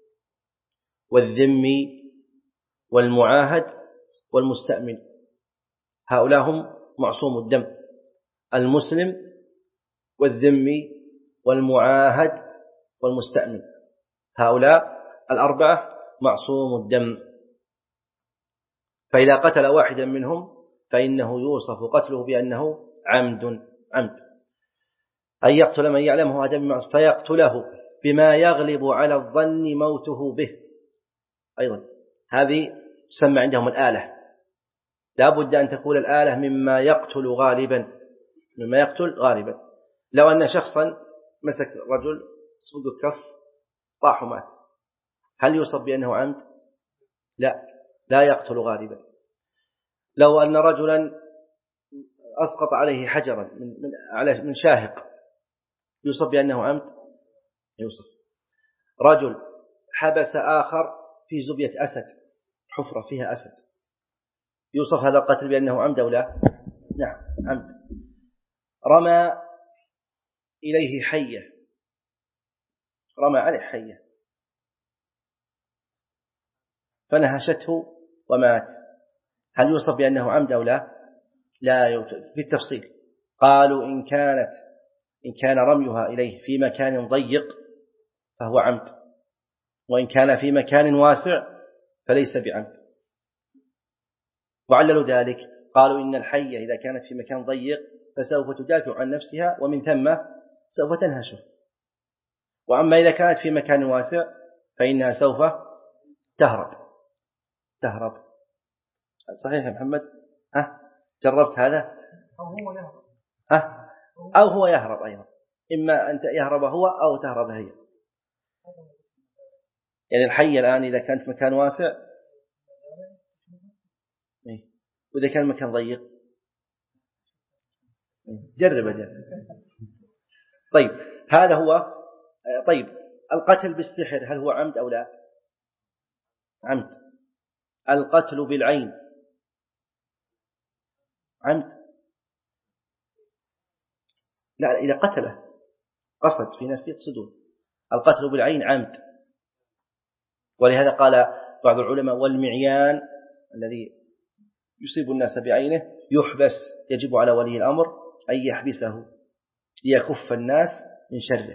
والذمي والمعاهد والمستأمن. هؤلاء هم معصوم الدم: المسلم والذمي والمعاهد والمستأمن. هؤلاء الأربعة معصوم الدم، فإذا قتل واحدا منهم فإنه يوصف قتله بأنه عمد عمد أن يقتل من يعلمه آدم فيقتله بما يغلب على الظن موته به. أيضا هذه تسمى عندهم الآلة، لا بد أن تكون الآلة مما يقتل غالبا مما يقتل غالبا. لو أن شخصا مسك رجل صدق كف طاح ومات، هل يوصف بأنه عمد؟ لا، لا يقتل غالبا. لو أن رجلا أسقط عليه حجرا من من من شاهق، يوصف بأنه عمد؟ يوصف. رجل حبس آخر في زبية أسد، حفرة فيها أسد، يوصف هذا القتل بأنه عمد أو لا؟ نعم، عمد. رمى إليه حية، رمى عليه حية فنهشته ومات، هل يوصف بأنه عمد أو لا؟ لا يوصف. في التفصيل قالوا إن كانت إن كان رميها إليه في مكان ضيق فهو عمد، وإن كان في مكان واسع فليس بعمد. وعللوا ذلك قالوا إن الحية إذا كانت في مكان ضيق فسوف تدافع عن نفسها ومن ثم سوف تنهشه، وأما إذا كانت في مكان واسع فإنها سوف تهرب تهرب صحيح يا محمد؟ ها جربت هذا؟ أو هو يهرب ها أو هو يهرب أيضا، إما أن يهرب هو أو تهرب هي. يعني الحية الآن إذا كانت في مكان واسع وإذا كان مكان ضيق جرب أجل. طيب هذا هو. طيب القتل بالسحر هل هو عمد أو لا؟ عمد. القتل بالعين عمد؟ لا، إذا قتله قصد، في ناس يقصدون. القتل بالعين عمد، ولهذا قال بعض العلماء والمعيان الذي يصيب الناس بعينه يحبس، يجب على ولي الأمر أن يحبسه ليكف الناس من شره.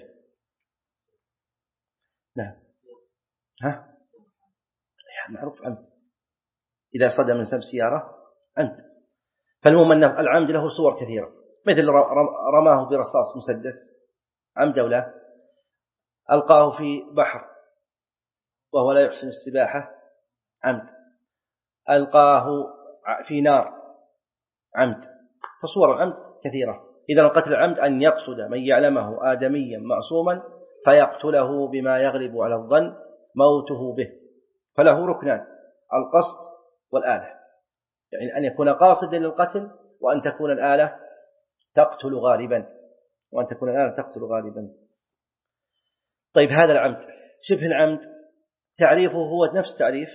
نعم. ها معروف عمد، إذا صدم من سب سيارة عمد. فالمهم أن العمد له صور كثيرة، مثل رماه برصاص مسدس عمد أو لا؟ ألقاه في بحر وهو لا يحسن السباحة عمد. ألقاه في نار عمد. فصور العمد كثيرة. إذا القتل العمد أن يقصد من يعلمه آدميا معصوما فيقتله بما يغلب على الظن موته به. فله ركنان: القصد والآلة، يعني أن يكون قاصدا للقتل، وأن تكون الآلة تقتل غالبا وأن تكون الآلة تقتل غالبا. طيب هذا العمد. شبه العمد تعريفه هو نفس تعريف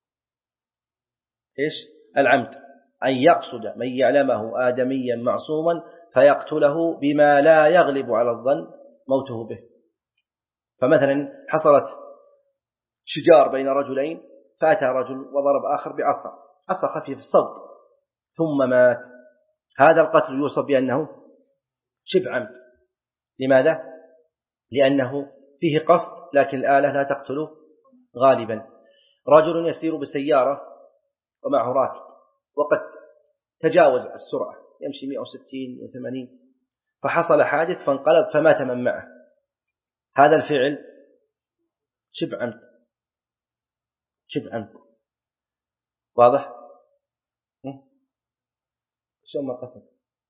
إيش؟ العمد أن يقصد من يعلمه آدميا معصوما فيقتله بما لا يغلب على الظن موته به. فمثلا حصلت شجار بين رجلين، فأتى رجل وضرب آخر بعصا، عصا خفيف الصوت، ثم مات. هذا القتل يوصف بأنه شبه عمد. لماذا؟ لأنه فيه قصد لكن الآلة لا تقتل غالبا. رجل يسير بسيارة ومعه راكب وقد تجاوز السرعة، يمشي مئة وستين وثمانين، فحصل حادث فانقلب فمات من معه. هذا الفعل شبه عمد. شبه عمد. واضح؟ شو ما قصد؟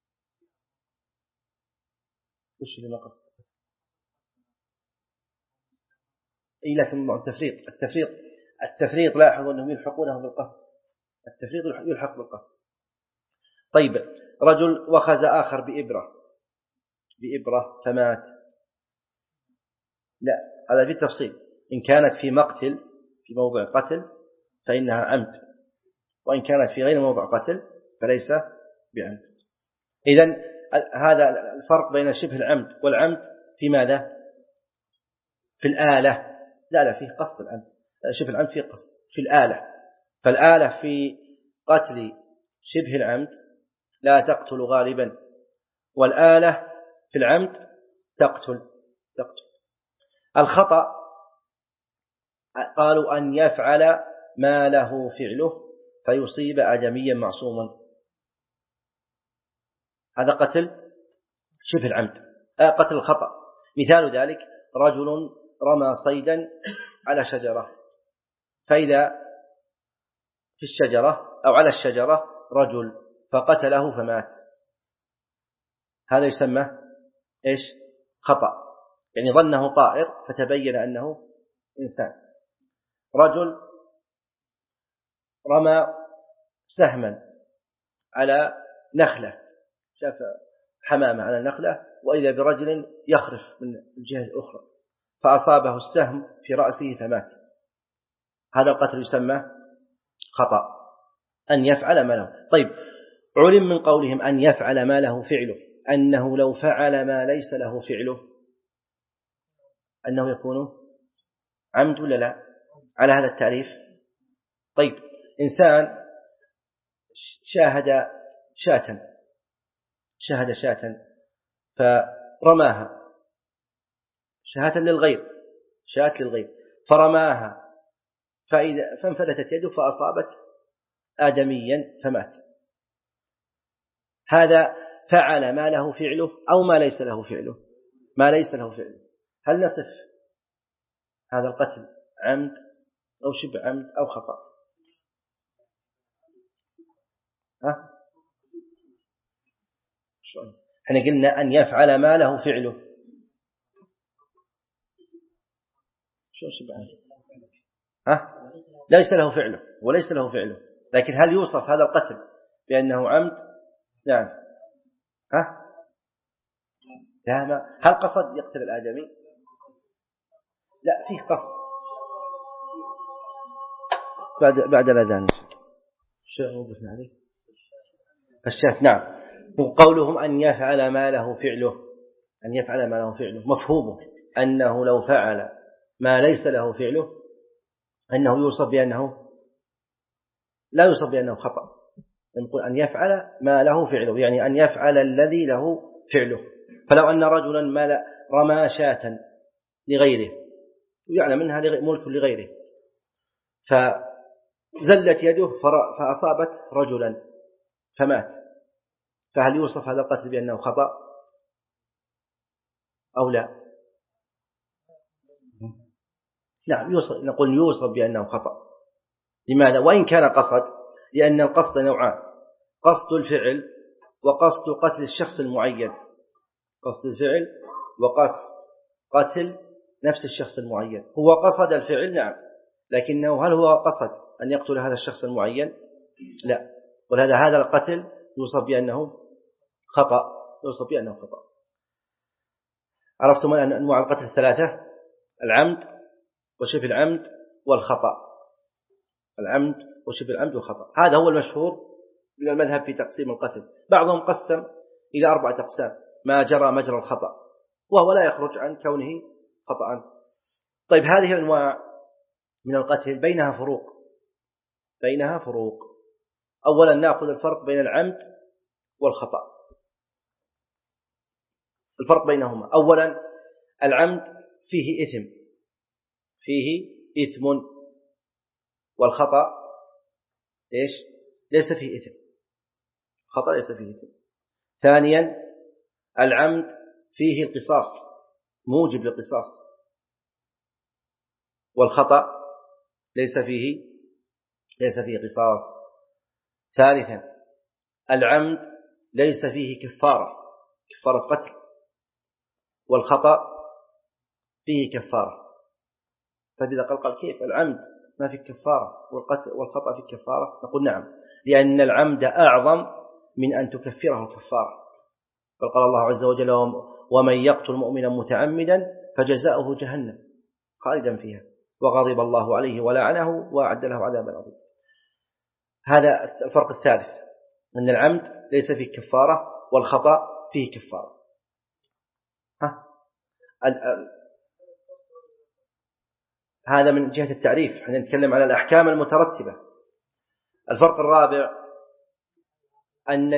وش اللي ما قصد؟ إيه لكن التفريط التفريط التفريط لاحظوا أنهم يلحقونه بالقصد. التفريط يلحق بالقصد. طيب رجل وخز آخر بإبرة بإبرة فمات. لا، هذا في التفصيل. إن كانت في مقتل في موضع قتل فإنها عمد، وإن كانت في غير موضع قتل فليس بعمد. إذن هذا الفرق بين شبه العمد والعمد في ماذا؟ في الآلة. لا لا، فيه قصد العمد. شبه العمد فيه قصد في الآلة. فالآلة في قتل شبه العمد لا تقتل غالبا، والآلة في العمد تقتل تقتل. الخطأ قالوا أن يفعل ما له فعله فيصيب آدميا معصوما. هذا قتل شبه العمد. قتل الخطأ مثال ذلك رجل رمى صيدا على شجرة، فإذا في الشجرة أو على الشجرة رجل فقتله فمات. هذا يسمى إيش؟ خطأ، يعني ظنه طائر فتبين أنه إنسان. رجل رمى سهما على نخلة، شاف حمامة على النخلة وإذا برجل يخرف من الجهة الأخرى فأصابه السهم في رأسه فمات. هذا القتل يسمى خطأ، أن يفعل ما له. طيب علم من قولهم أن يفعل ما له فعله أنه لو فعل ما ليس له فعله أنه يكون عمد ولا لا؟ على هذا التعريف. طيب إنسان شاهد شاة شاهد شاة فرماها شاة للغير شاة للغير فرماها فإذا فانفلتت يده فأصابت آدميا فمات. هذا فعل ما له فعله أو ما ليس له فعله؟ ما ليس له فعله. هل نصف هذا القتل عمد أو شبه عمد أو خطأ؟ ها؟ احنا قلنا أن يفعل ما له فعله. شو شبه عمد؟ ها؟ ليس له فعله وليس له فعله، لكن هل يوصف هذا القتل بأنه عمد؟ نعم. ها؟ لا ما هل قصد يقتل الآدمي؟ لا فيه قصد بعد بعد الأذان شو وقفنا عليه الشاف. نعم وقولهم أن يفعل ما له فعله أن يفعل ما له فعله مفهومه أنه لو فعل ما ليس له فعله أنه يوصف بأنه لا يوصف بأنه خطأ. نقول أن يفعل ما له فعله يعني أن يفعل الذي له فعله. فلو أن رجلا مال رمى شاة لغيره ويعلم أنها ملك لغيره فزلت يده فأصابت رجلا فمات، فهل يوصف هذا القتل بأنه خطأ أو لا؟ نعم يوصف، نقول يوصف بأنه خطأ. لماذا؟ وإن كان قصد، لأن القصد نوعان: قصد الفعل وقصد قتل الشخص المعين. قصد الفعل وقصد قتل نفس الشخص المعين. هو قصد الفعل نعم، لكنه هل هو قصد أن يقتل هذا الشخص المعين؟ لا. ولهذا هذا القتل يوصف بأنه خطأ، يوصف بأنه خطأ. عرفتم أن أنواع القتل الثلاثة: العمد وشبه العمد والخطأ. العمد وشبه العمد والخطأ، هذا هو المشهور من المذهب في تقسيم القتل. بعضهم قسم إلى أربعة أقسام: ما جرى مجرى الخطأ، وهو لا يخرج عن كونه خطأ. طيب هذه الأنواع من القتل بينها فروق بينها فروق أولا نأخذ الفرق بين العمد والخطأ. الفرق بينهما: أولا العمد فيه إثم فيه إثم والخطأ إيش؟ ليس فيه إثم. خطأ ليس فيه إثم. ثانيا العمد فيه القصاص، موجب للقصاص، والخطأ ليس فيه ليس فيه قصاص. ثالثا العمد ليس فيه كفارة كفارة قتل، والخطأ فيه كفارة. فإذا قال قال كيف العمد ما في كفارة والقتل والخطأ في كفارة؟ نقول نعم، لأن العمد أعظم من أن تكفره الكفارة. فقال الله عز وجل: ومن يقتل مؤمنا متعمدا فجزاؤه جهنم خالدا فيها وغضب الله عليه ولعنه وأعد له عذابا عظيما. هذا الفرق الثالث، أن العمد ليس فيه كفارة والخطأ فيه كفارة. ها؟ هذا من جهة التعريف، احنا نتكلم على الأحكام المترتبة. الفرق الرابع أن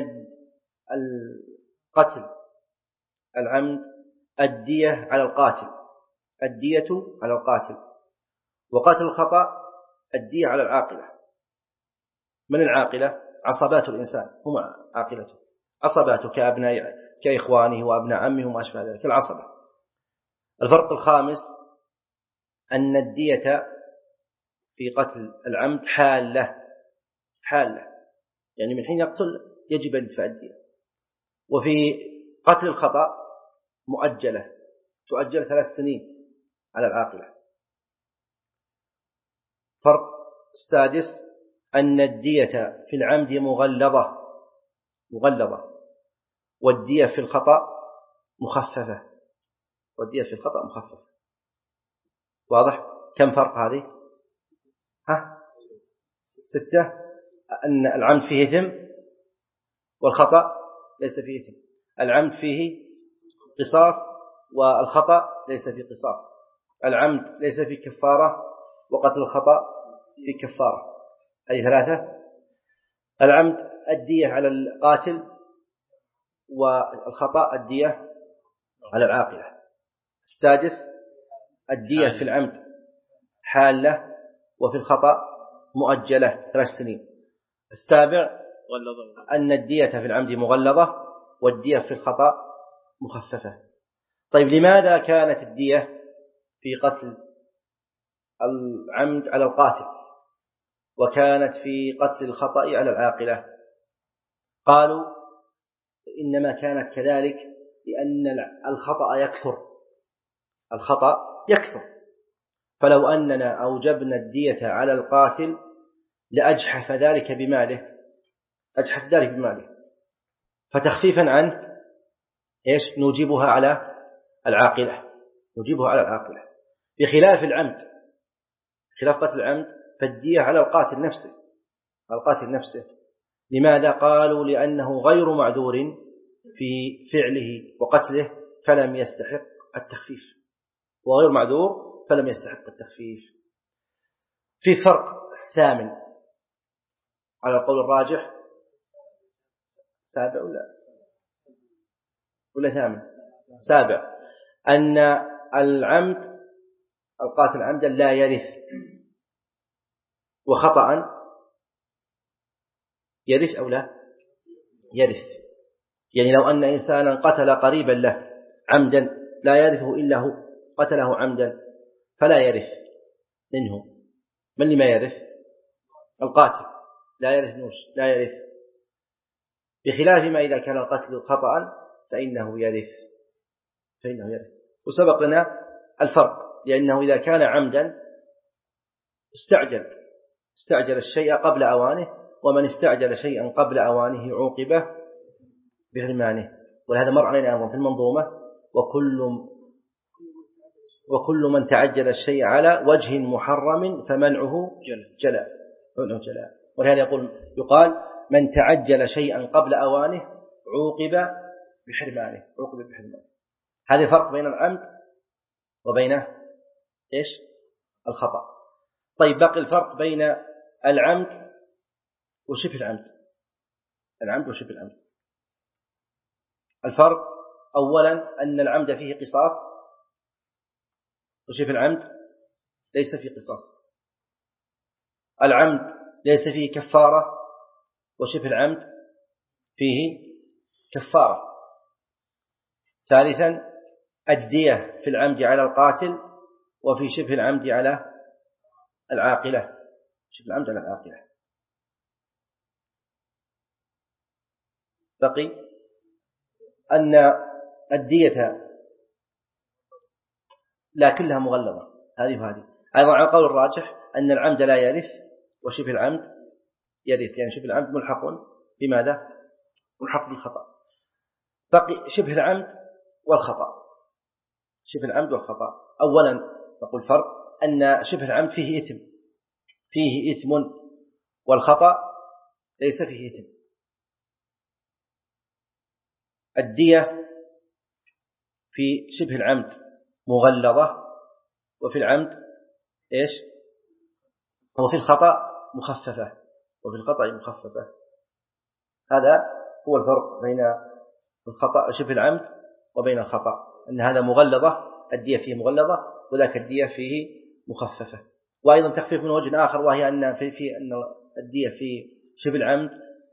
القتل العمد الدية على القاتل الدية على القاتل وقتل الخطأ الدية على العاقلة. من العاقلة؟ عصبات الإنسان، هم عاقلته، عصباته كأبناء كإخوانه وأبناء عمه وما أشبه ذلك العصبة. الفرق الخامس أن الدية في قتل العمد حالة حالة يعني من حين يقتل يجب أن يدفع الدية. وفي قتل الخطأ مؤجلة، تؤجل ثلاث سنين على العاقلة. فرق السادس أن الدية في العمد مغلظة مغلظة والدية في الخطأ مخففة والدية في الخطأ مخففة. واضح؟ كم فرق هذه؟ ها؟ ستة. أن العمد فيه إثم والخطأ ليس فيه إثم. العمد فيه قصاص والخطأ ليس فيه قصاص. العمد ليس فيه كفارة وقتل الخطأ فيه كفارة. هذه ثلاثة. العمد الدية على القاتل والخطأ الدية على العاقلة. السادس الدية في العمد حالة وفي الخطأ مؤجلة ثلاث سنين. السابع أن الدية في العمد مغلظة والدية في الخطأ مخففة. طيب لماذا كانت الدية في قتل العمد على القاتل وكانت في قتل الخطأ على العاقلة؟ قالوا إنما كانت كذلك لأن الخطأ يكثر الخطأ يكثر فلو أننا أوجبنا الدية على القاتل لأجحف ذلك بماله أجحف ذلك بماله فتخفيفا عنه إيش نوجبها على العاقلة، نوجبها على العاقلة، بخلاف العمد، خلاف قتل العمد فالدية على القاتل نفسه، على القاتل نفسه. لماذا؟ قالوا لأنه غير معذور في فعله وقتله فلم يستحق التخفيف، وغير معذور فلم يستحق التخفيف. في فرق ثامن على القول الراجح، سابع ولا ولا ثامن؟ سابع، أن العمد القاتل عمدا لا يرث، وخطأ يرث أو لا يرث. يعني لو أن إنسانا قتل قريبا له عمدا لا يرثه إلا هو، قتله عمدا فلا يرث منه. من اللي ما يرث؟ القاتل، لا يرث نوش، لا يرث، بخلاف ما إذا كان القتل خطأ فإنه يرث، فإنه يرث. وسبق لنا الفرق، لأنه إذا كان عمدا استعجل استعجل الشيء قبل أوانه، ومن استعجل شيئا قبل أوانه عوقب بحرمانه. ولهذا مر علينا أمر في المنظومة: وكل وكل من تعجل الشيء على وجه محرم فمنعه جلاء، فمنعه جلاء. ولهذا يقول يقال من تعجل شيئا قبل أوانه عوقب بحرمانه، عوقب بحرمانه. هذا فرق بين العمد وبين إيش؟ الخطأ. طيب بقي الفرق بين العمد وشبه العمد، العمد وشبه العمد. الفرق أولا أن العمد فيه قصاص، وشبه العمد ليس فيه قصاص. العمد ليس فيه كفارة، وشبه العمد فيه كفارة. ثالثا الدية في العمد على القاتل، وفي شبه العمد على العاقلة، شبه العمد على العاقلة. بقي أن الدية لا كلها مغلظة، هذه وهذه. أيضا على القول الراجح أن العمد لا يرث، وشبه العمد يرث، يعني شبه العمد ملحق بماذا؟ ملحق بالخطأ. بقي شبه العمد والخطأ، شبه العمد والخطأ. أولا نقول فرق أن شبه العمد فيه إثم، فيه إثم، والخطأ ليس فيه إثم. الدية في شبه العمد مغلظة، وفي العمد إيش؟ وفي الخطأ مخففة، وفي الخطأ مخففة. هذا هو الفرق بين الخطأ شبه العمد وبين الخطأ، أن هذا مغلظة، الدية فيه مغلظة، وذاك الدية فيه مخففة. وأيضا تخفيف من وجه آخر، وهي أن في, في أن الدية في شبه العمد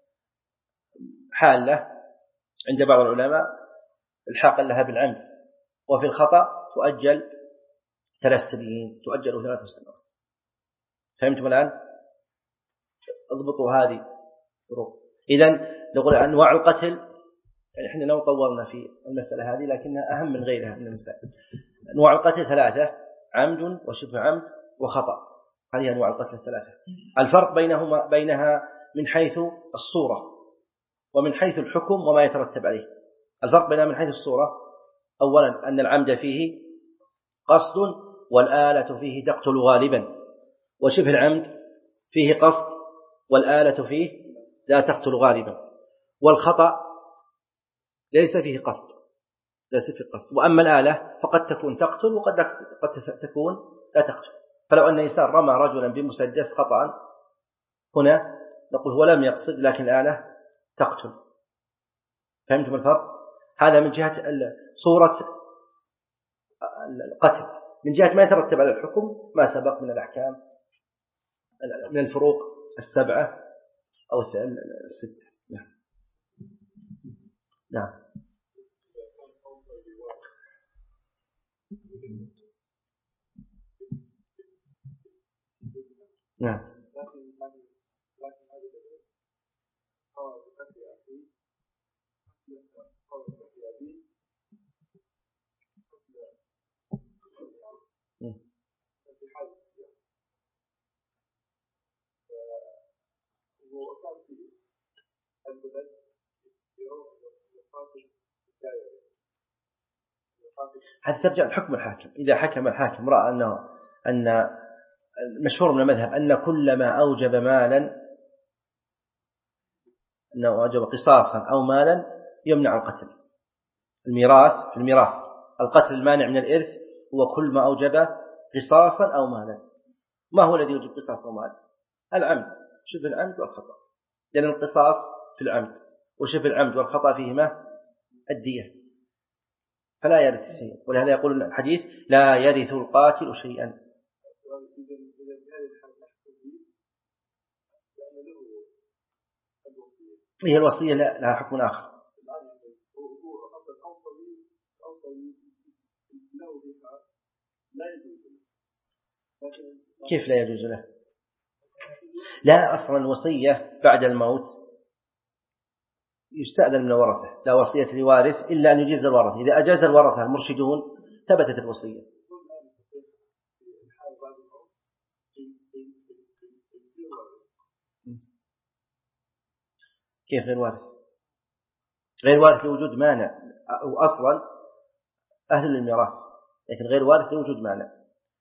حالة عند بعض العلماء الحاقا لها بالعمد، وفي الخطأ تؤجل ثلاث سنين، تؤجل ثلاث سنوات. فهمتم الآن؟ اضبطوا هذه الفروق. إذن نقول أنواع القتل، يعني إحنا لو طورنا في المسألة هذه لكنها أهم من غيرها من المسائل. أنواع القتل ثلاثة: عمد وشبه عمد وخطأ. هذه أنواع القتل الثلاثة. الفرق بينهما بينها من حيث الصورة ومن حيث الحكم وما يترتب عليه. الفرق بينها من حيث الصورة: أولا أن العمد فيه قصد والآلة فيه تقتل غالبا، وشبه العمد فيه قصد والآلة فيه لا تقتل غالبا. والخطأ ليس فيه قصد، ليس فيه قصد، وأما الآلة فقد تكون تقتل وقد قد تكون لا تقتل. فلو أن إنسان رمى رجلا بمسدس خطأ، هنا نقول هو لم يقصد لكن الآلة تقتل. فهمتم الفرق؟ هذا من جهة صورة القتل. من جهة ما يترتب على الحكم ما سبق من الأحكام من الفروق السبعة أو الستة. نعم نعم نعم وكان في البلد يرون أن القاتل لا يرث، هذه ترجع لحكم الحاكم. إذا حكم الحاكم رأى أنه أن المشهور من المذهب أن كل ما أوجب مالا أنه أوجب قصاصا أو مالا يمنع القتل. الميراث في الميراث القتل المانع من الإرث هو كل ما أوجب قصاصا أو مالا. ما هو الذي يوجب قصاص أو مال؟ العمد، شبه العمد والخطأ، لأن القصاص في العمد وشبه العمد والخطأ فيهما الدية، فلا يرث شيء. ولهذا يقول الحديث لا يرث القاتل شيئا. هي الوصية لها حكم آخر. كيف لا يجوز له؟ لا، أصلا الوصية بعد الموت يستأذن من الورثة، لا وصية لوارث إلا أن يجيز الورثة. إذا أجاز الورثة المرشدون ثبتت الوصية. كيف غير وارث؟ غير وارث لوجود مانع، وأصلا أهل الميراث، لكن غير وارث لوجود مانع.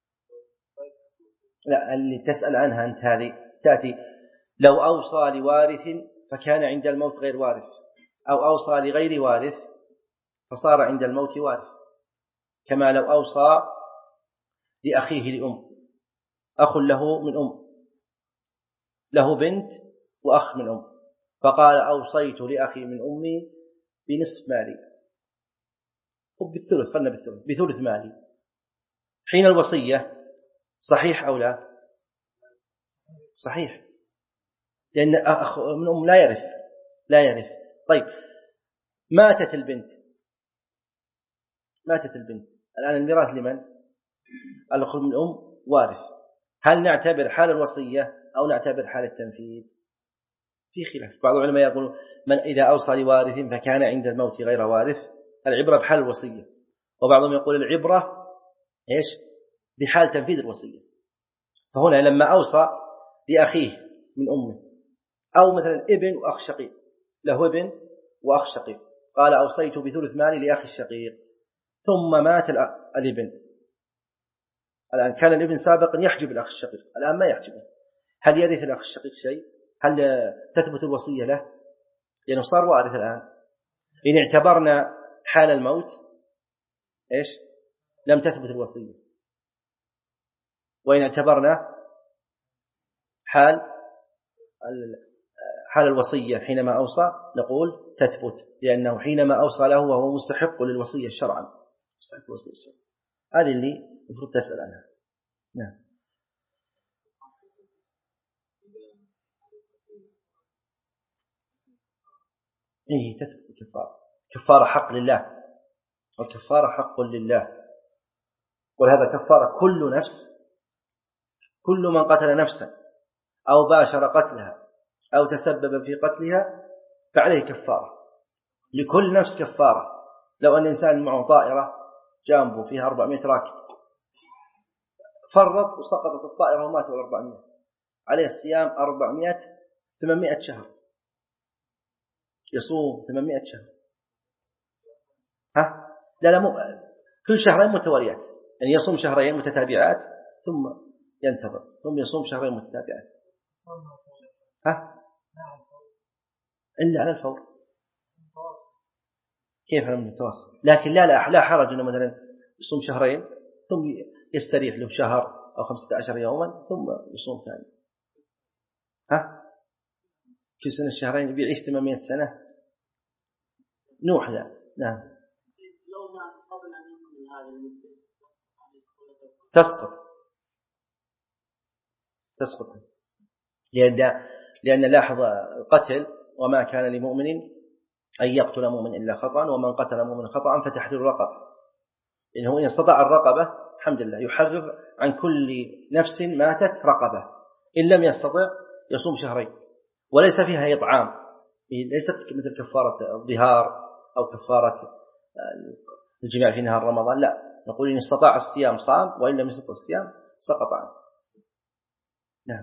لا، اللي تسأل عنها أنت هذه تأتي لو أوصى لوارث فكان عند الموت غير وارث، أو أوصى لغير وارث فصار عند الموت وارث. كما لو أوصى لأخيه لأم، أخ له من أم، له بنت وأخ من أم، فقال أوصيت لأخي من أمي بنصف مالي وبالثلث، قلنا بالثلث، بثلث مالي. حين الوصية صحيح أو لا؟ صحيح، لأن أخ من أم لا يرث، لا يرث. طيب، ماتت البنت، ماتت البنت الآن الميراث لمن؟ الأخ من أم وارث. هل نعتبر حال الوصية أو نعتبر حال التنفيذ؟ في خلاف. بعض العلماء يقولون من إذا أوصى لوارث فكان عند الموت غير وارث العبرة بحال الوصية، وبعضهم يقول العبرة إيش؟ بحال تنفيذ الوصية. فهنا لما أوصى لأخيه من أمه، أو مثلا ابن وأخ شقيق، له ابن وأخ شقيق، قال أوصيت بثلث مالي لأخي الشقيق، ثم مات الابن. الآن كان الابن سابقا يحجب الأخ الشقيق، الآن ما يحجبه. هل يرث الأخ الشقيق شيء؟ هل تثبت الوصية له؟ لأنه صار وارث الآن. إن اعتبرنا حال الموت إيش؟ لم تثبت الوصية. وإن اعتبرنا حال حال الوصية حينما أوصى نقول تثبت، لأنه حينما أوصى له وهو مستحق للوصية شرعا، مستحق الوصية شرعا. هذه اللي المفروض تسأل عنها. نعم. إيه، تثبت الكفارة. كفارة حق لله، والكفارة حق لله، ولهذا كفارة كل نفس، كل من قتل نفسا أو باشر قتلها أو تسبب في قتلها فعليه كفارة. لكل نفس كفارة. لو أن الإنسان معه طائرة جانبه فيها أربعمائة راكب، فرط وسقطت الطائرة وماتوا أربعمائة، عليه الصيام أربعمائة ثمانمائة شهر، يصوم ثمانمائة شهر. ها؟ لا لا، مو كل شهرين متواليات، يعني يصوم شهرين متتابعات ثم ينتظر ثم يصوم شهرين متتابعات. ها؟ إلا على الفور. كيف على المتواصل؟ لكن لا لا لا حرج إنه مثلا يصوم شهرين ثم يستريح له شهر أو خمسة عشر يوما ثم يصوم ثاني. ها؟ كل سنة الشهرين بيعيش ثمانمائة سنة. نوح لا. نعم. تسقط تسقط لأن لأن لاحظ القتل وما كان لمؤمن أن يقتل مؤمن إلا خطأ، ومن قتل مؤمن خطأ فتحرير رقبة. إنه إن استطاع الرقبة الحمد لله يحرر عن كل نفس ماتت رقبة. إن لم يستطع يصوم شهرين، وليس فيها إطعام، ليست مثل كفارة الظهار أو كفارة الجماع في نهار رمضان. لا، نقول إن استطاع الصيام صام، وإن لم يستطع الصيام سقط عنه. نعم.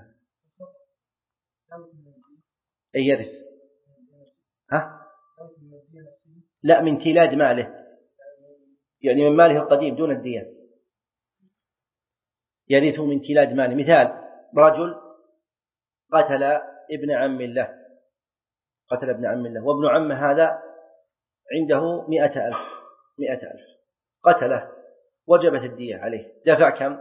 أي يرث. ها؟ لا، من تيلاد ماله. يعني من ماله القديم دون الدية، يرث من تلاد ماله. مثال: رجل قتل ابن عم له، قتل ابن عم له، وابن عم هذا عنده مئة ألف، مئة ألف قتله، وجبت الدية عليه، دفع كم؟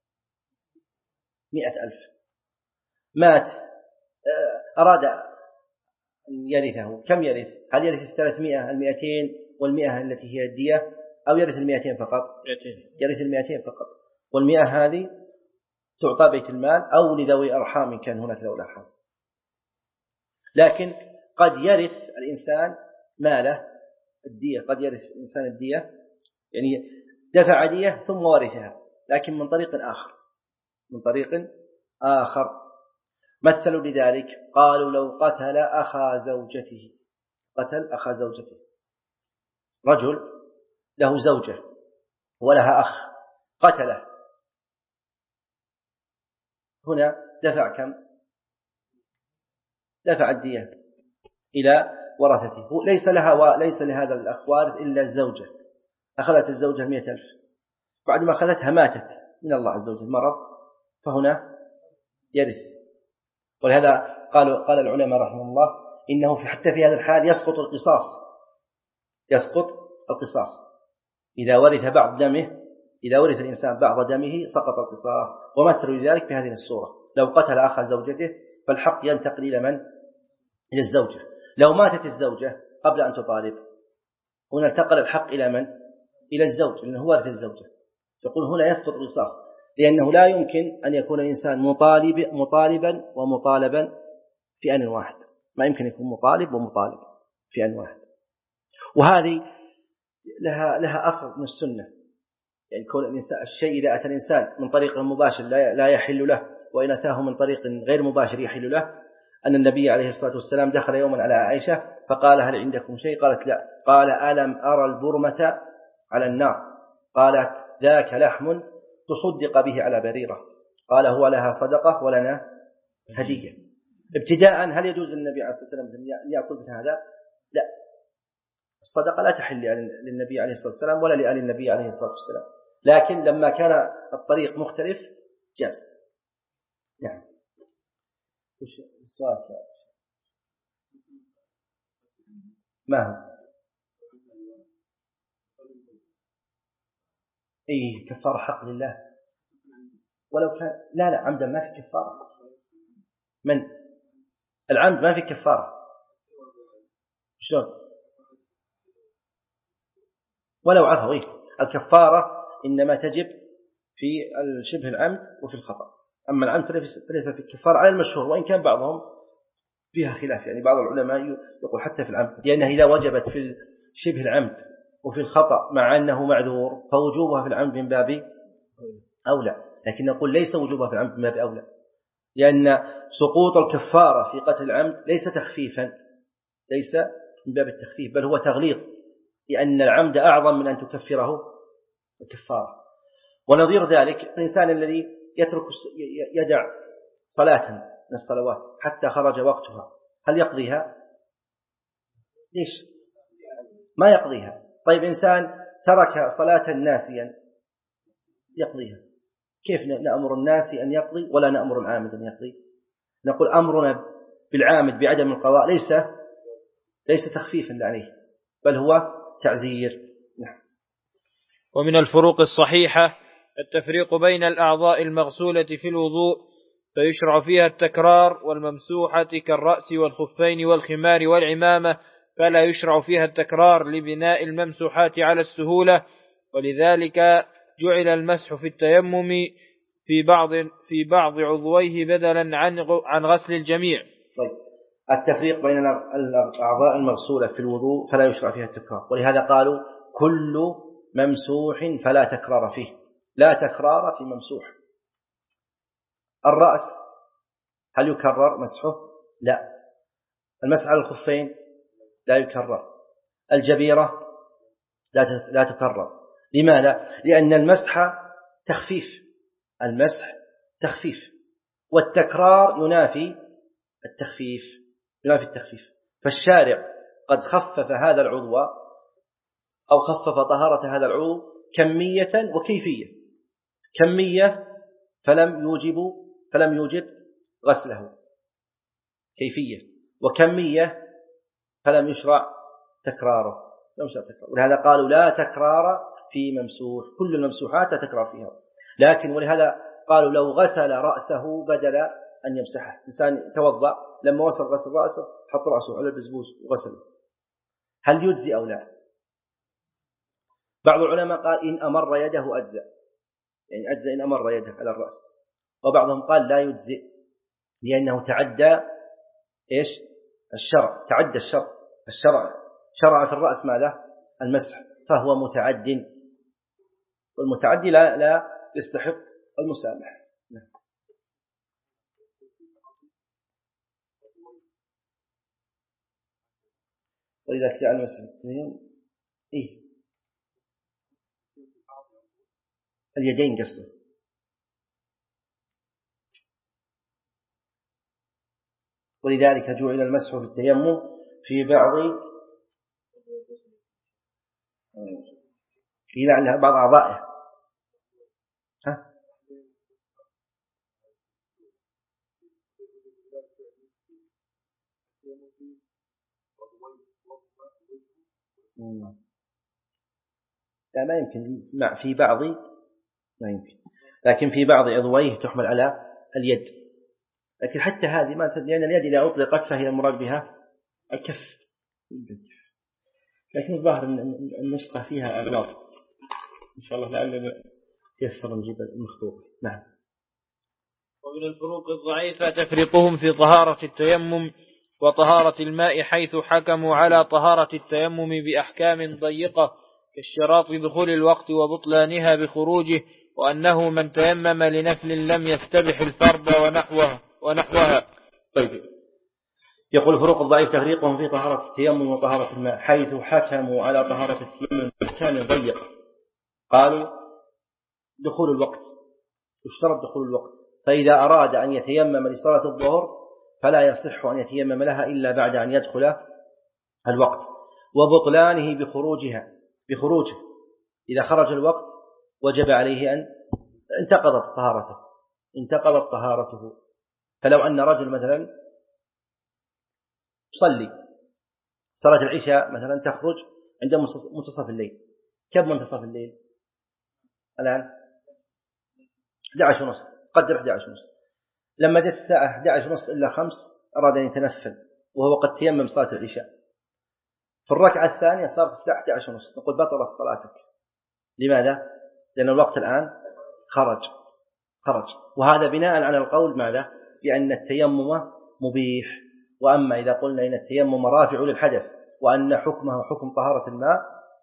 مئة ألف. مات، أراد أن يرثه، كم يرث؟ هل يرث الثلاثمائة، المئتين والمئة التي هي الدية، أو يرث المئتين فقط؟ يرث المئتين فقط، والمئة هذه تعطى بيت المال أو لذوي أرحام إن كان هناك ذوي أرحام. لكن قد يرث الإنسان ماله الدية، قد يرث الإنسان الدية، يعني دفع دية ثم ورثها، لكن من طريق آخر، من طريق آخر. مثلوا لذلك، قالوا: لو قتل أخا زوجته، قتل أخا زوجته، رجل له زوجة ولها أخ، قتله، هنا دفع كم؟ دفع الدية إلى ورثته، ليس لها وليس لهذا الأخ وارث إلا الزوجة، أخذت الزوجة مئة ألف، بعد ما أخذتها ماتت من الله عز وجل مرض، فهنا يرث. ولهذا قالوا قال العلماء رحمه الله إنه في حتى في هذا الحال يسقط القصاص، يسقط القصاص إذا ورث بعض دمه، إذا ورث الإنسان بعض دمه سقط القصاص. ومثلوا ذلك في هذه الصورة: لو قتل أخا زوجته فالحق ينتقل إلى من؟ إلى الزوجة. لو ماتت الزوجة قبل أن تطالب، هنا انتقل الحق إلى من؟ إلى الزوج، لأنه هو ورث الزوجة. يقول هنا يسقط القصاص، لأنه لا يمكن أن يكون الإنسان مطالب مطالبا ومطالبا في آن واحد، ما يمكن يكون مطالب ومطالب في آن واحد. وهذه لها لها أصل من السنة، يعني كون الإنسان الشيء إذا أتى الإنسان من طريق مباشر لا يحل له، وإن أتاه من طريق غير مباشر يحل له. أن النبي عليه الصلاة والسلام دخل يوما على عائشة فقال: هل عندكم شيء؟ قالت: لا. قال: ألم أرى البرمة على النار؟ قالت: ذاك لحم تصدق به على بريرة. قال: هو لها صدقة ولنا هدية. ابتداء هل يجوز للنبي عليه الصلاة والسلام أن يأكل بهذا؟ لا، الصدقة لا تحل للنبي عليه الصلاة والسلام ولا لآل النبي عليه الصلاة والسلام، لكن لما كان الطريق مختلف جاز. نعم. وش السؤال؟ ما هو؟ إيه، كفارة حق لله ولو كان لا لا عمدا ما في كفارة. من العمد ما في كفارة. شلون؟ ولو عفوا. إيه؟ الكفارة إنما تجب في الشبه العمد وفي الخطأ، أما العمد فليس في الكفارة على المشهور، وإن كان بعضهم فيها خلاف، يعني بعض العلماء يقول حتى في العمد، لأنها إذا وجبت في شبه العمد وفي الخطأ مع أنه معذور فوجوبها في العمد من باب أولى، لكن نقول ليس وجوبها في العمد من باب أولى، لأن سقوط الكفارة في قتل العمد ليس تخفيفا، ليس من باب التخفيف، بل هو تغليظ، لأن العمد أعظم من أن تكفره الكفارة. ونظير ذلك الإنسان الذي يترك يدع صلاة من الصلوات حتى خرج وقتها، هل يقضيها؟ ليش ما يقضيها؟ طيب إنسان ترك صلاة ناسيا يقضيها، كيف نأمر الناس أن يقضي ولا نأمر العامد أن يقضي؟ نقول أمرنا بالعامد بعدم القضاء ليس ليس تخفيفا عليه، بل هو تعزير. نعم. ومن الفروق الصحيحة التفريق بين الأعضاء المغسولة في الوضوء، فيشرع فيها التكرار، والممسوحة كالرأس والخفين والخمار والعمامة فلا يشرع فيها التكرار لبناء الممسوحات على السهولة، ولذلك جعل المسح في التيمم في بعض في بعض عضويه بدلا عن عن غسل الجميع. طيب، التفريق بين الأعضاء المغسولة في الوضوء فلا يشرع فيها التكرار، ولهذا قالوا كل ممسوح فلا تكرار فيه، لا تكرار في ممسوح. الرأس هل يكرر مسحه؟ لا. المسح على الخفين لا يكرر. الجبيرة لا تكرر. لماذا؟ لأن المسح تخفيف، المسح تخفيف، والتكرار ينافي التخفيف، ينافي التخفيف. فالشارع قد خفف هذا العضو أو خفف طهارة هذا العضو كمية وكيفية. كمية فلم يوجب فلم يوجب غسله كيفية، وكمية فلم يشرع تكراره. ولهذا قالوا لا تكرار في ممسوح، كل الممسوحات لا تكرار فيها. لكن ولهذا قالوا لو غسل رأسه بدل أن يمسحه، إنسان توضأ لما وصل غسل رأسه حط رأسه على البسبوس وغسله، هل يجزي أو لا؟ بعض العلماء قال إن أمر يده أجزأ، يعني أجزأ إن أمر يده على الرأس. وبعضهم قال لا يجزئ لأنه تعدى إيش؟ الشرع، تعدى الشرع الشرع شرع في الرأس ماذا؟ المسح، فهو متعد، والمتعدي لا لا يستحق المسامح. ولذلك جاء المسح التيمم إيه؟ اليدين قصده. ولذلك جعل المسح في التيمم في بعض في لعلها بعض أعضائه. ها؟ لا ما يمكن، مع في بعض ما يمكن، لكن في بعض عضويه تحمل على اليد. لكن حتى هذه ما، لأن اليد إذا أطلقت فهي المراد بها الكف، لكن الظاهر أن النسخة فيها أغلاط إن شاء الله لعلنا يسر نجيب المخطوط. نعم. ومن الفروق الضعيفة تفريقهم في طهارة التيمم وطهارة الماء، حيث حكموا على طهارة التيمم بأحكام ضيقة كاشتراط دخول الوقت وبطلانها بخروجه، وأنه من تيمم لنفل لم يستبح الفرض ونحوها, ونحوها. طيب، يقول الفروق الضعيف تفريقهم في طهارة التيمم وطهارة الماء، حيث حكموا على طهارة التيمم بأحكام ضيقة. قالوا دخول الوقت، يشترط دخول الوقت، فإذا أراد أن يتيمم لصلاة الظهر فلا يصح أن يتيمم لها إلا بعد أن يدخل الوقت، وبطلانه بخروجها بخروجه إذا خرج الوقت وجب عليه أن انتقضت طهارته انتقضت طهارته. فلو أن رجل مثلا يصلي صلاة العشاء مثلا تخرج عند منتصف الليل، كم منتصف الليل الآن؟ أحد عشر ونص، قدر أحد عشر ونص. لما جت الساعة أحد عشر ونص إلا خمس أراد أن يتنفل وهو قد تيمم صلاة العشاء، في الركعة الثانية صارت الساعة أحد عشر ونص، نقول بطلت صلاتك. لماذا؟ لأن الوقت الآن خرج خرج وهذا بناء على القول ماذا؟ بأن التيمم مبيح. وأما إذا قلنا إن التيمم رافع للحدث وأن حكمه حكم طهارة الماء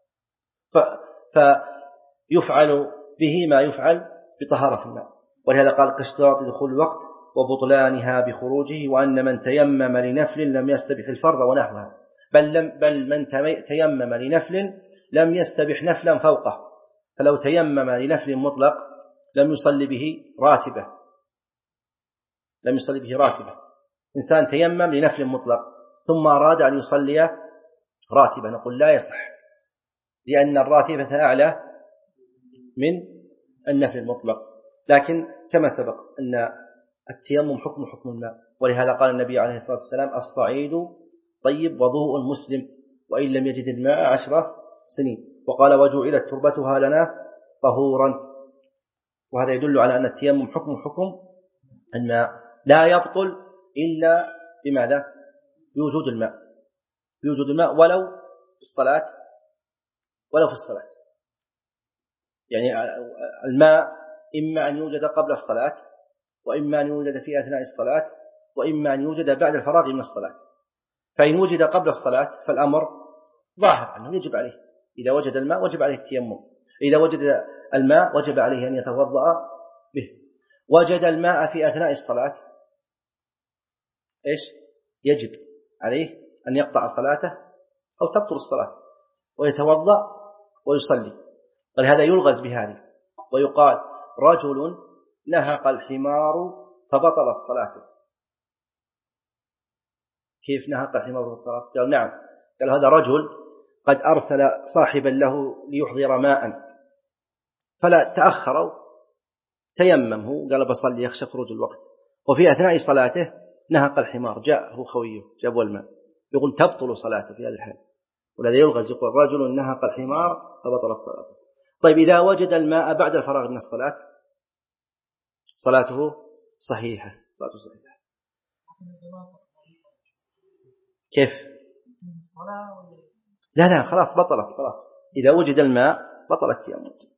فيفعل به ما يفعل بطهارة الماء. ولهذا قال كاشتراط دخول الوقت وبطلانها بخروجه، وأن من تيمم لنفل لم يستبح الفرض ونحوها، بل, لم بل من تيمم لنفل لم يستبح نفلا فوقه، فلو تيمم لنفل مطلق لم يصلي به راتبة لم يصلي به راتبة إنسان تيمم لنفل مطلق ثم أراد أن يصلي راتبة، نقول لا يصح، لأن الراتبة أعلى من النفل المطلق. لكن كما سبق أن التيمم حكم حكم الماء، ولهذا قال النبي عليه الصلاة والسلام الصعيد طيب وضوء المسلم وإن لم يجد الماء عشر سنين، وقال وجعلت تربتها لنا طهورا. وهذا يدل على أن التيمم حكم حكم الماء، لا يبطل إلا بماذا؟ بوجود الماء بوجود الماء ولو في الصلاة ولو في الصلاة يعني الماء إما أن يوجد قبل الصلاة، وإما أن يوجد في أثناء الصلاة، وإما أن يوجد بعد الفراغ من الصلاة. فإن وجد قبل الصلاة فالأمر ظاهر أنه يجب عليه، إذا وجد الماء وجب عليه التيمم، إذا وجد الماء وجب عليه أن يتوضأ به. وجد الماء في أثناء الصلاة إيش؟ يجب عليه أن يقطع صلاته أو تبطل الصلاة ويتوضأ ويصلي. ولهذا يلغز بهذه ويقال رجل نهق الحمار فبطلت صلاته. كيف نهق الحمار فبطلت صلاته؟ قال نعم، قال هذا رجل قد أرسل صاحبا له ليحضر ماء فلا تأخروا تيمم، هو قال بصلي يخشى خروج الوقت، وفي أثناء صلاته نهق الحمار، جاء هو خويه جابوا الماء، يقول تبطل صلاته في هذا الحال. والذي يلغز يقول رجل نهق الحمار فبطلت صلاته. طيب إذا وجد الماء بعد الفراغ من الصلاة صلاته صحيحة، صلاته صحيحة. كيف؟ لا لا خلاص بطلت صلاة، إذا وجد الماء بطلت التيمم.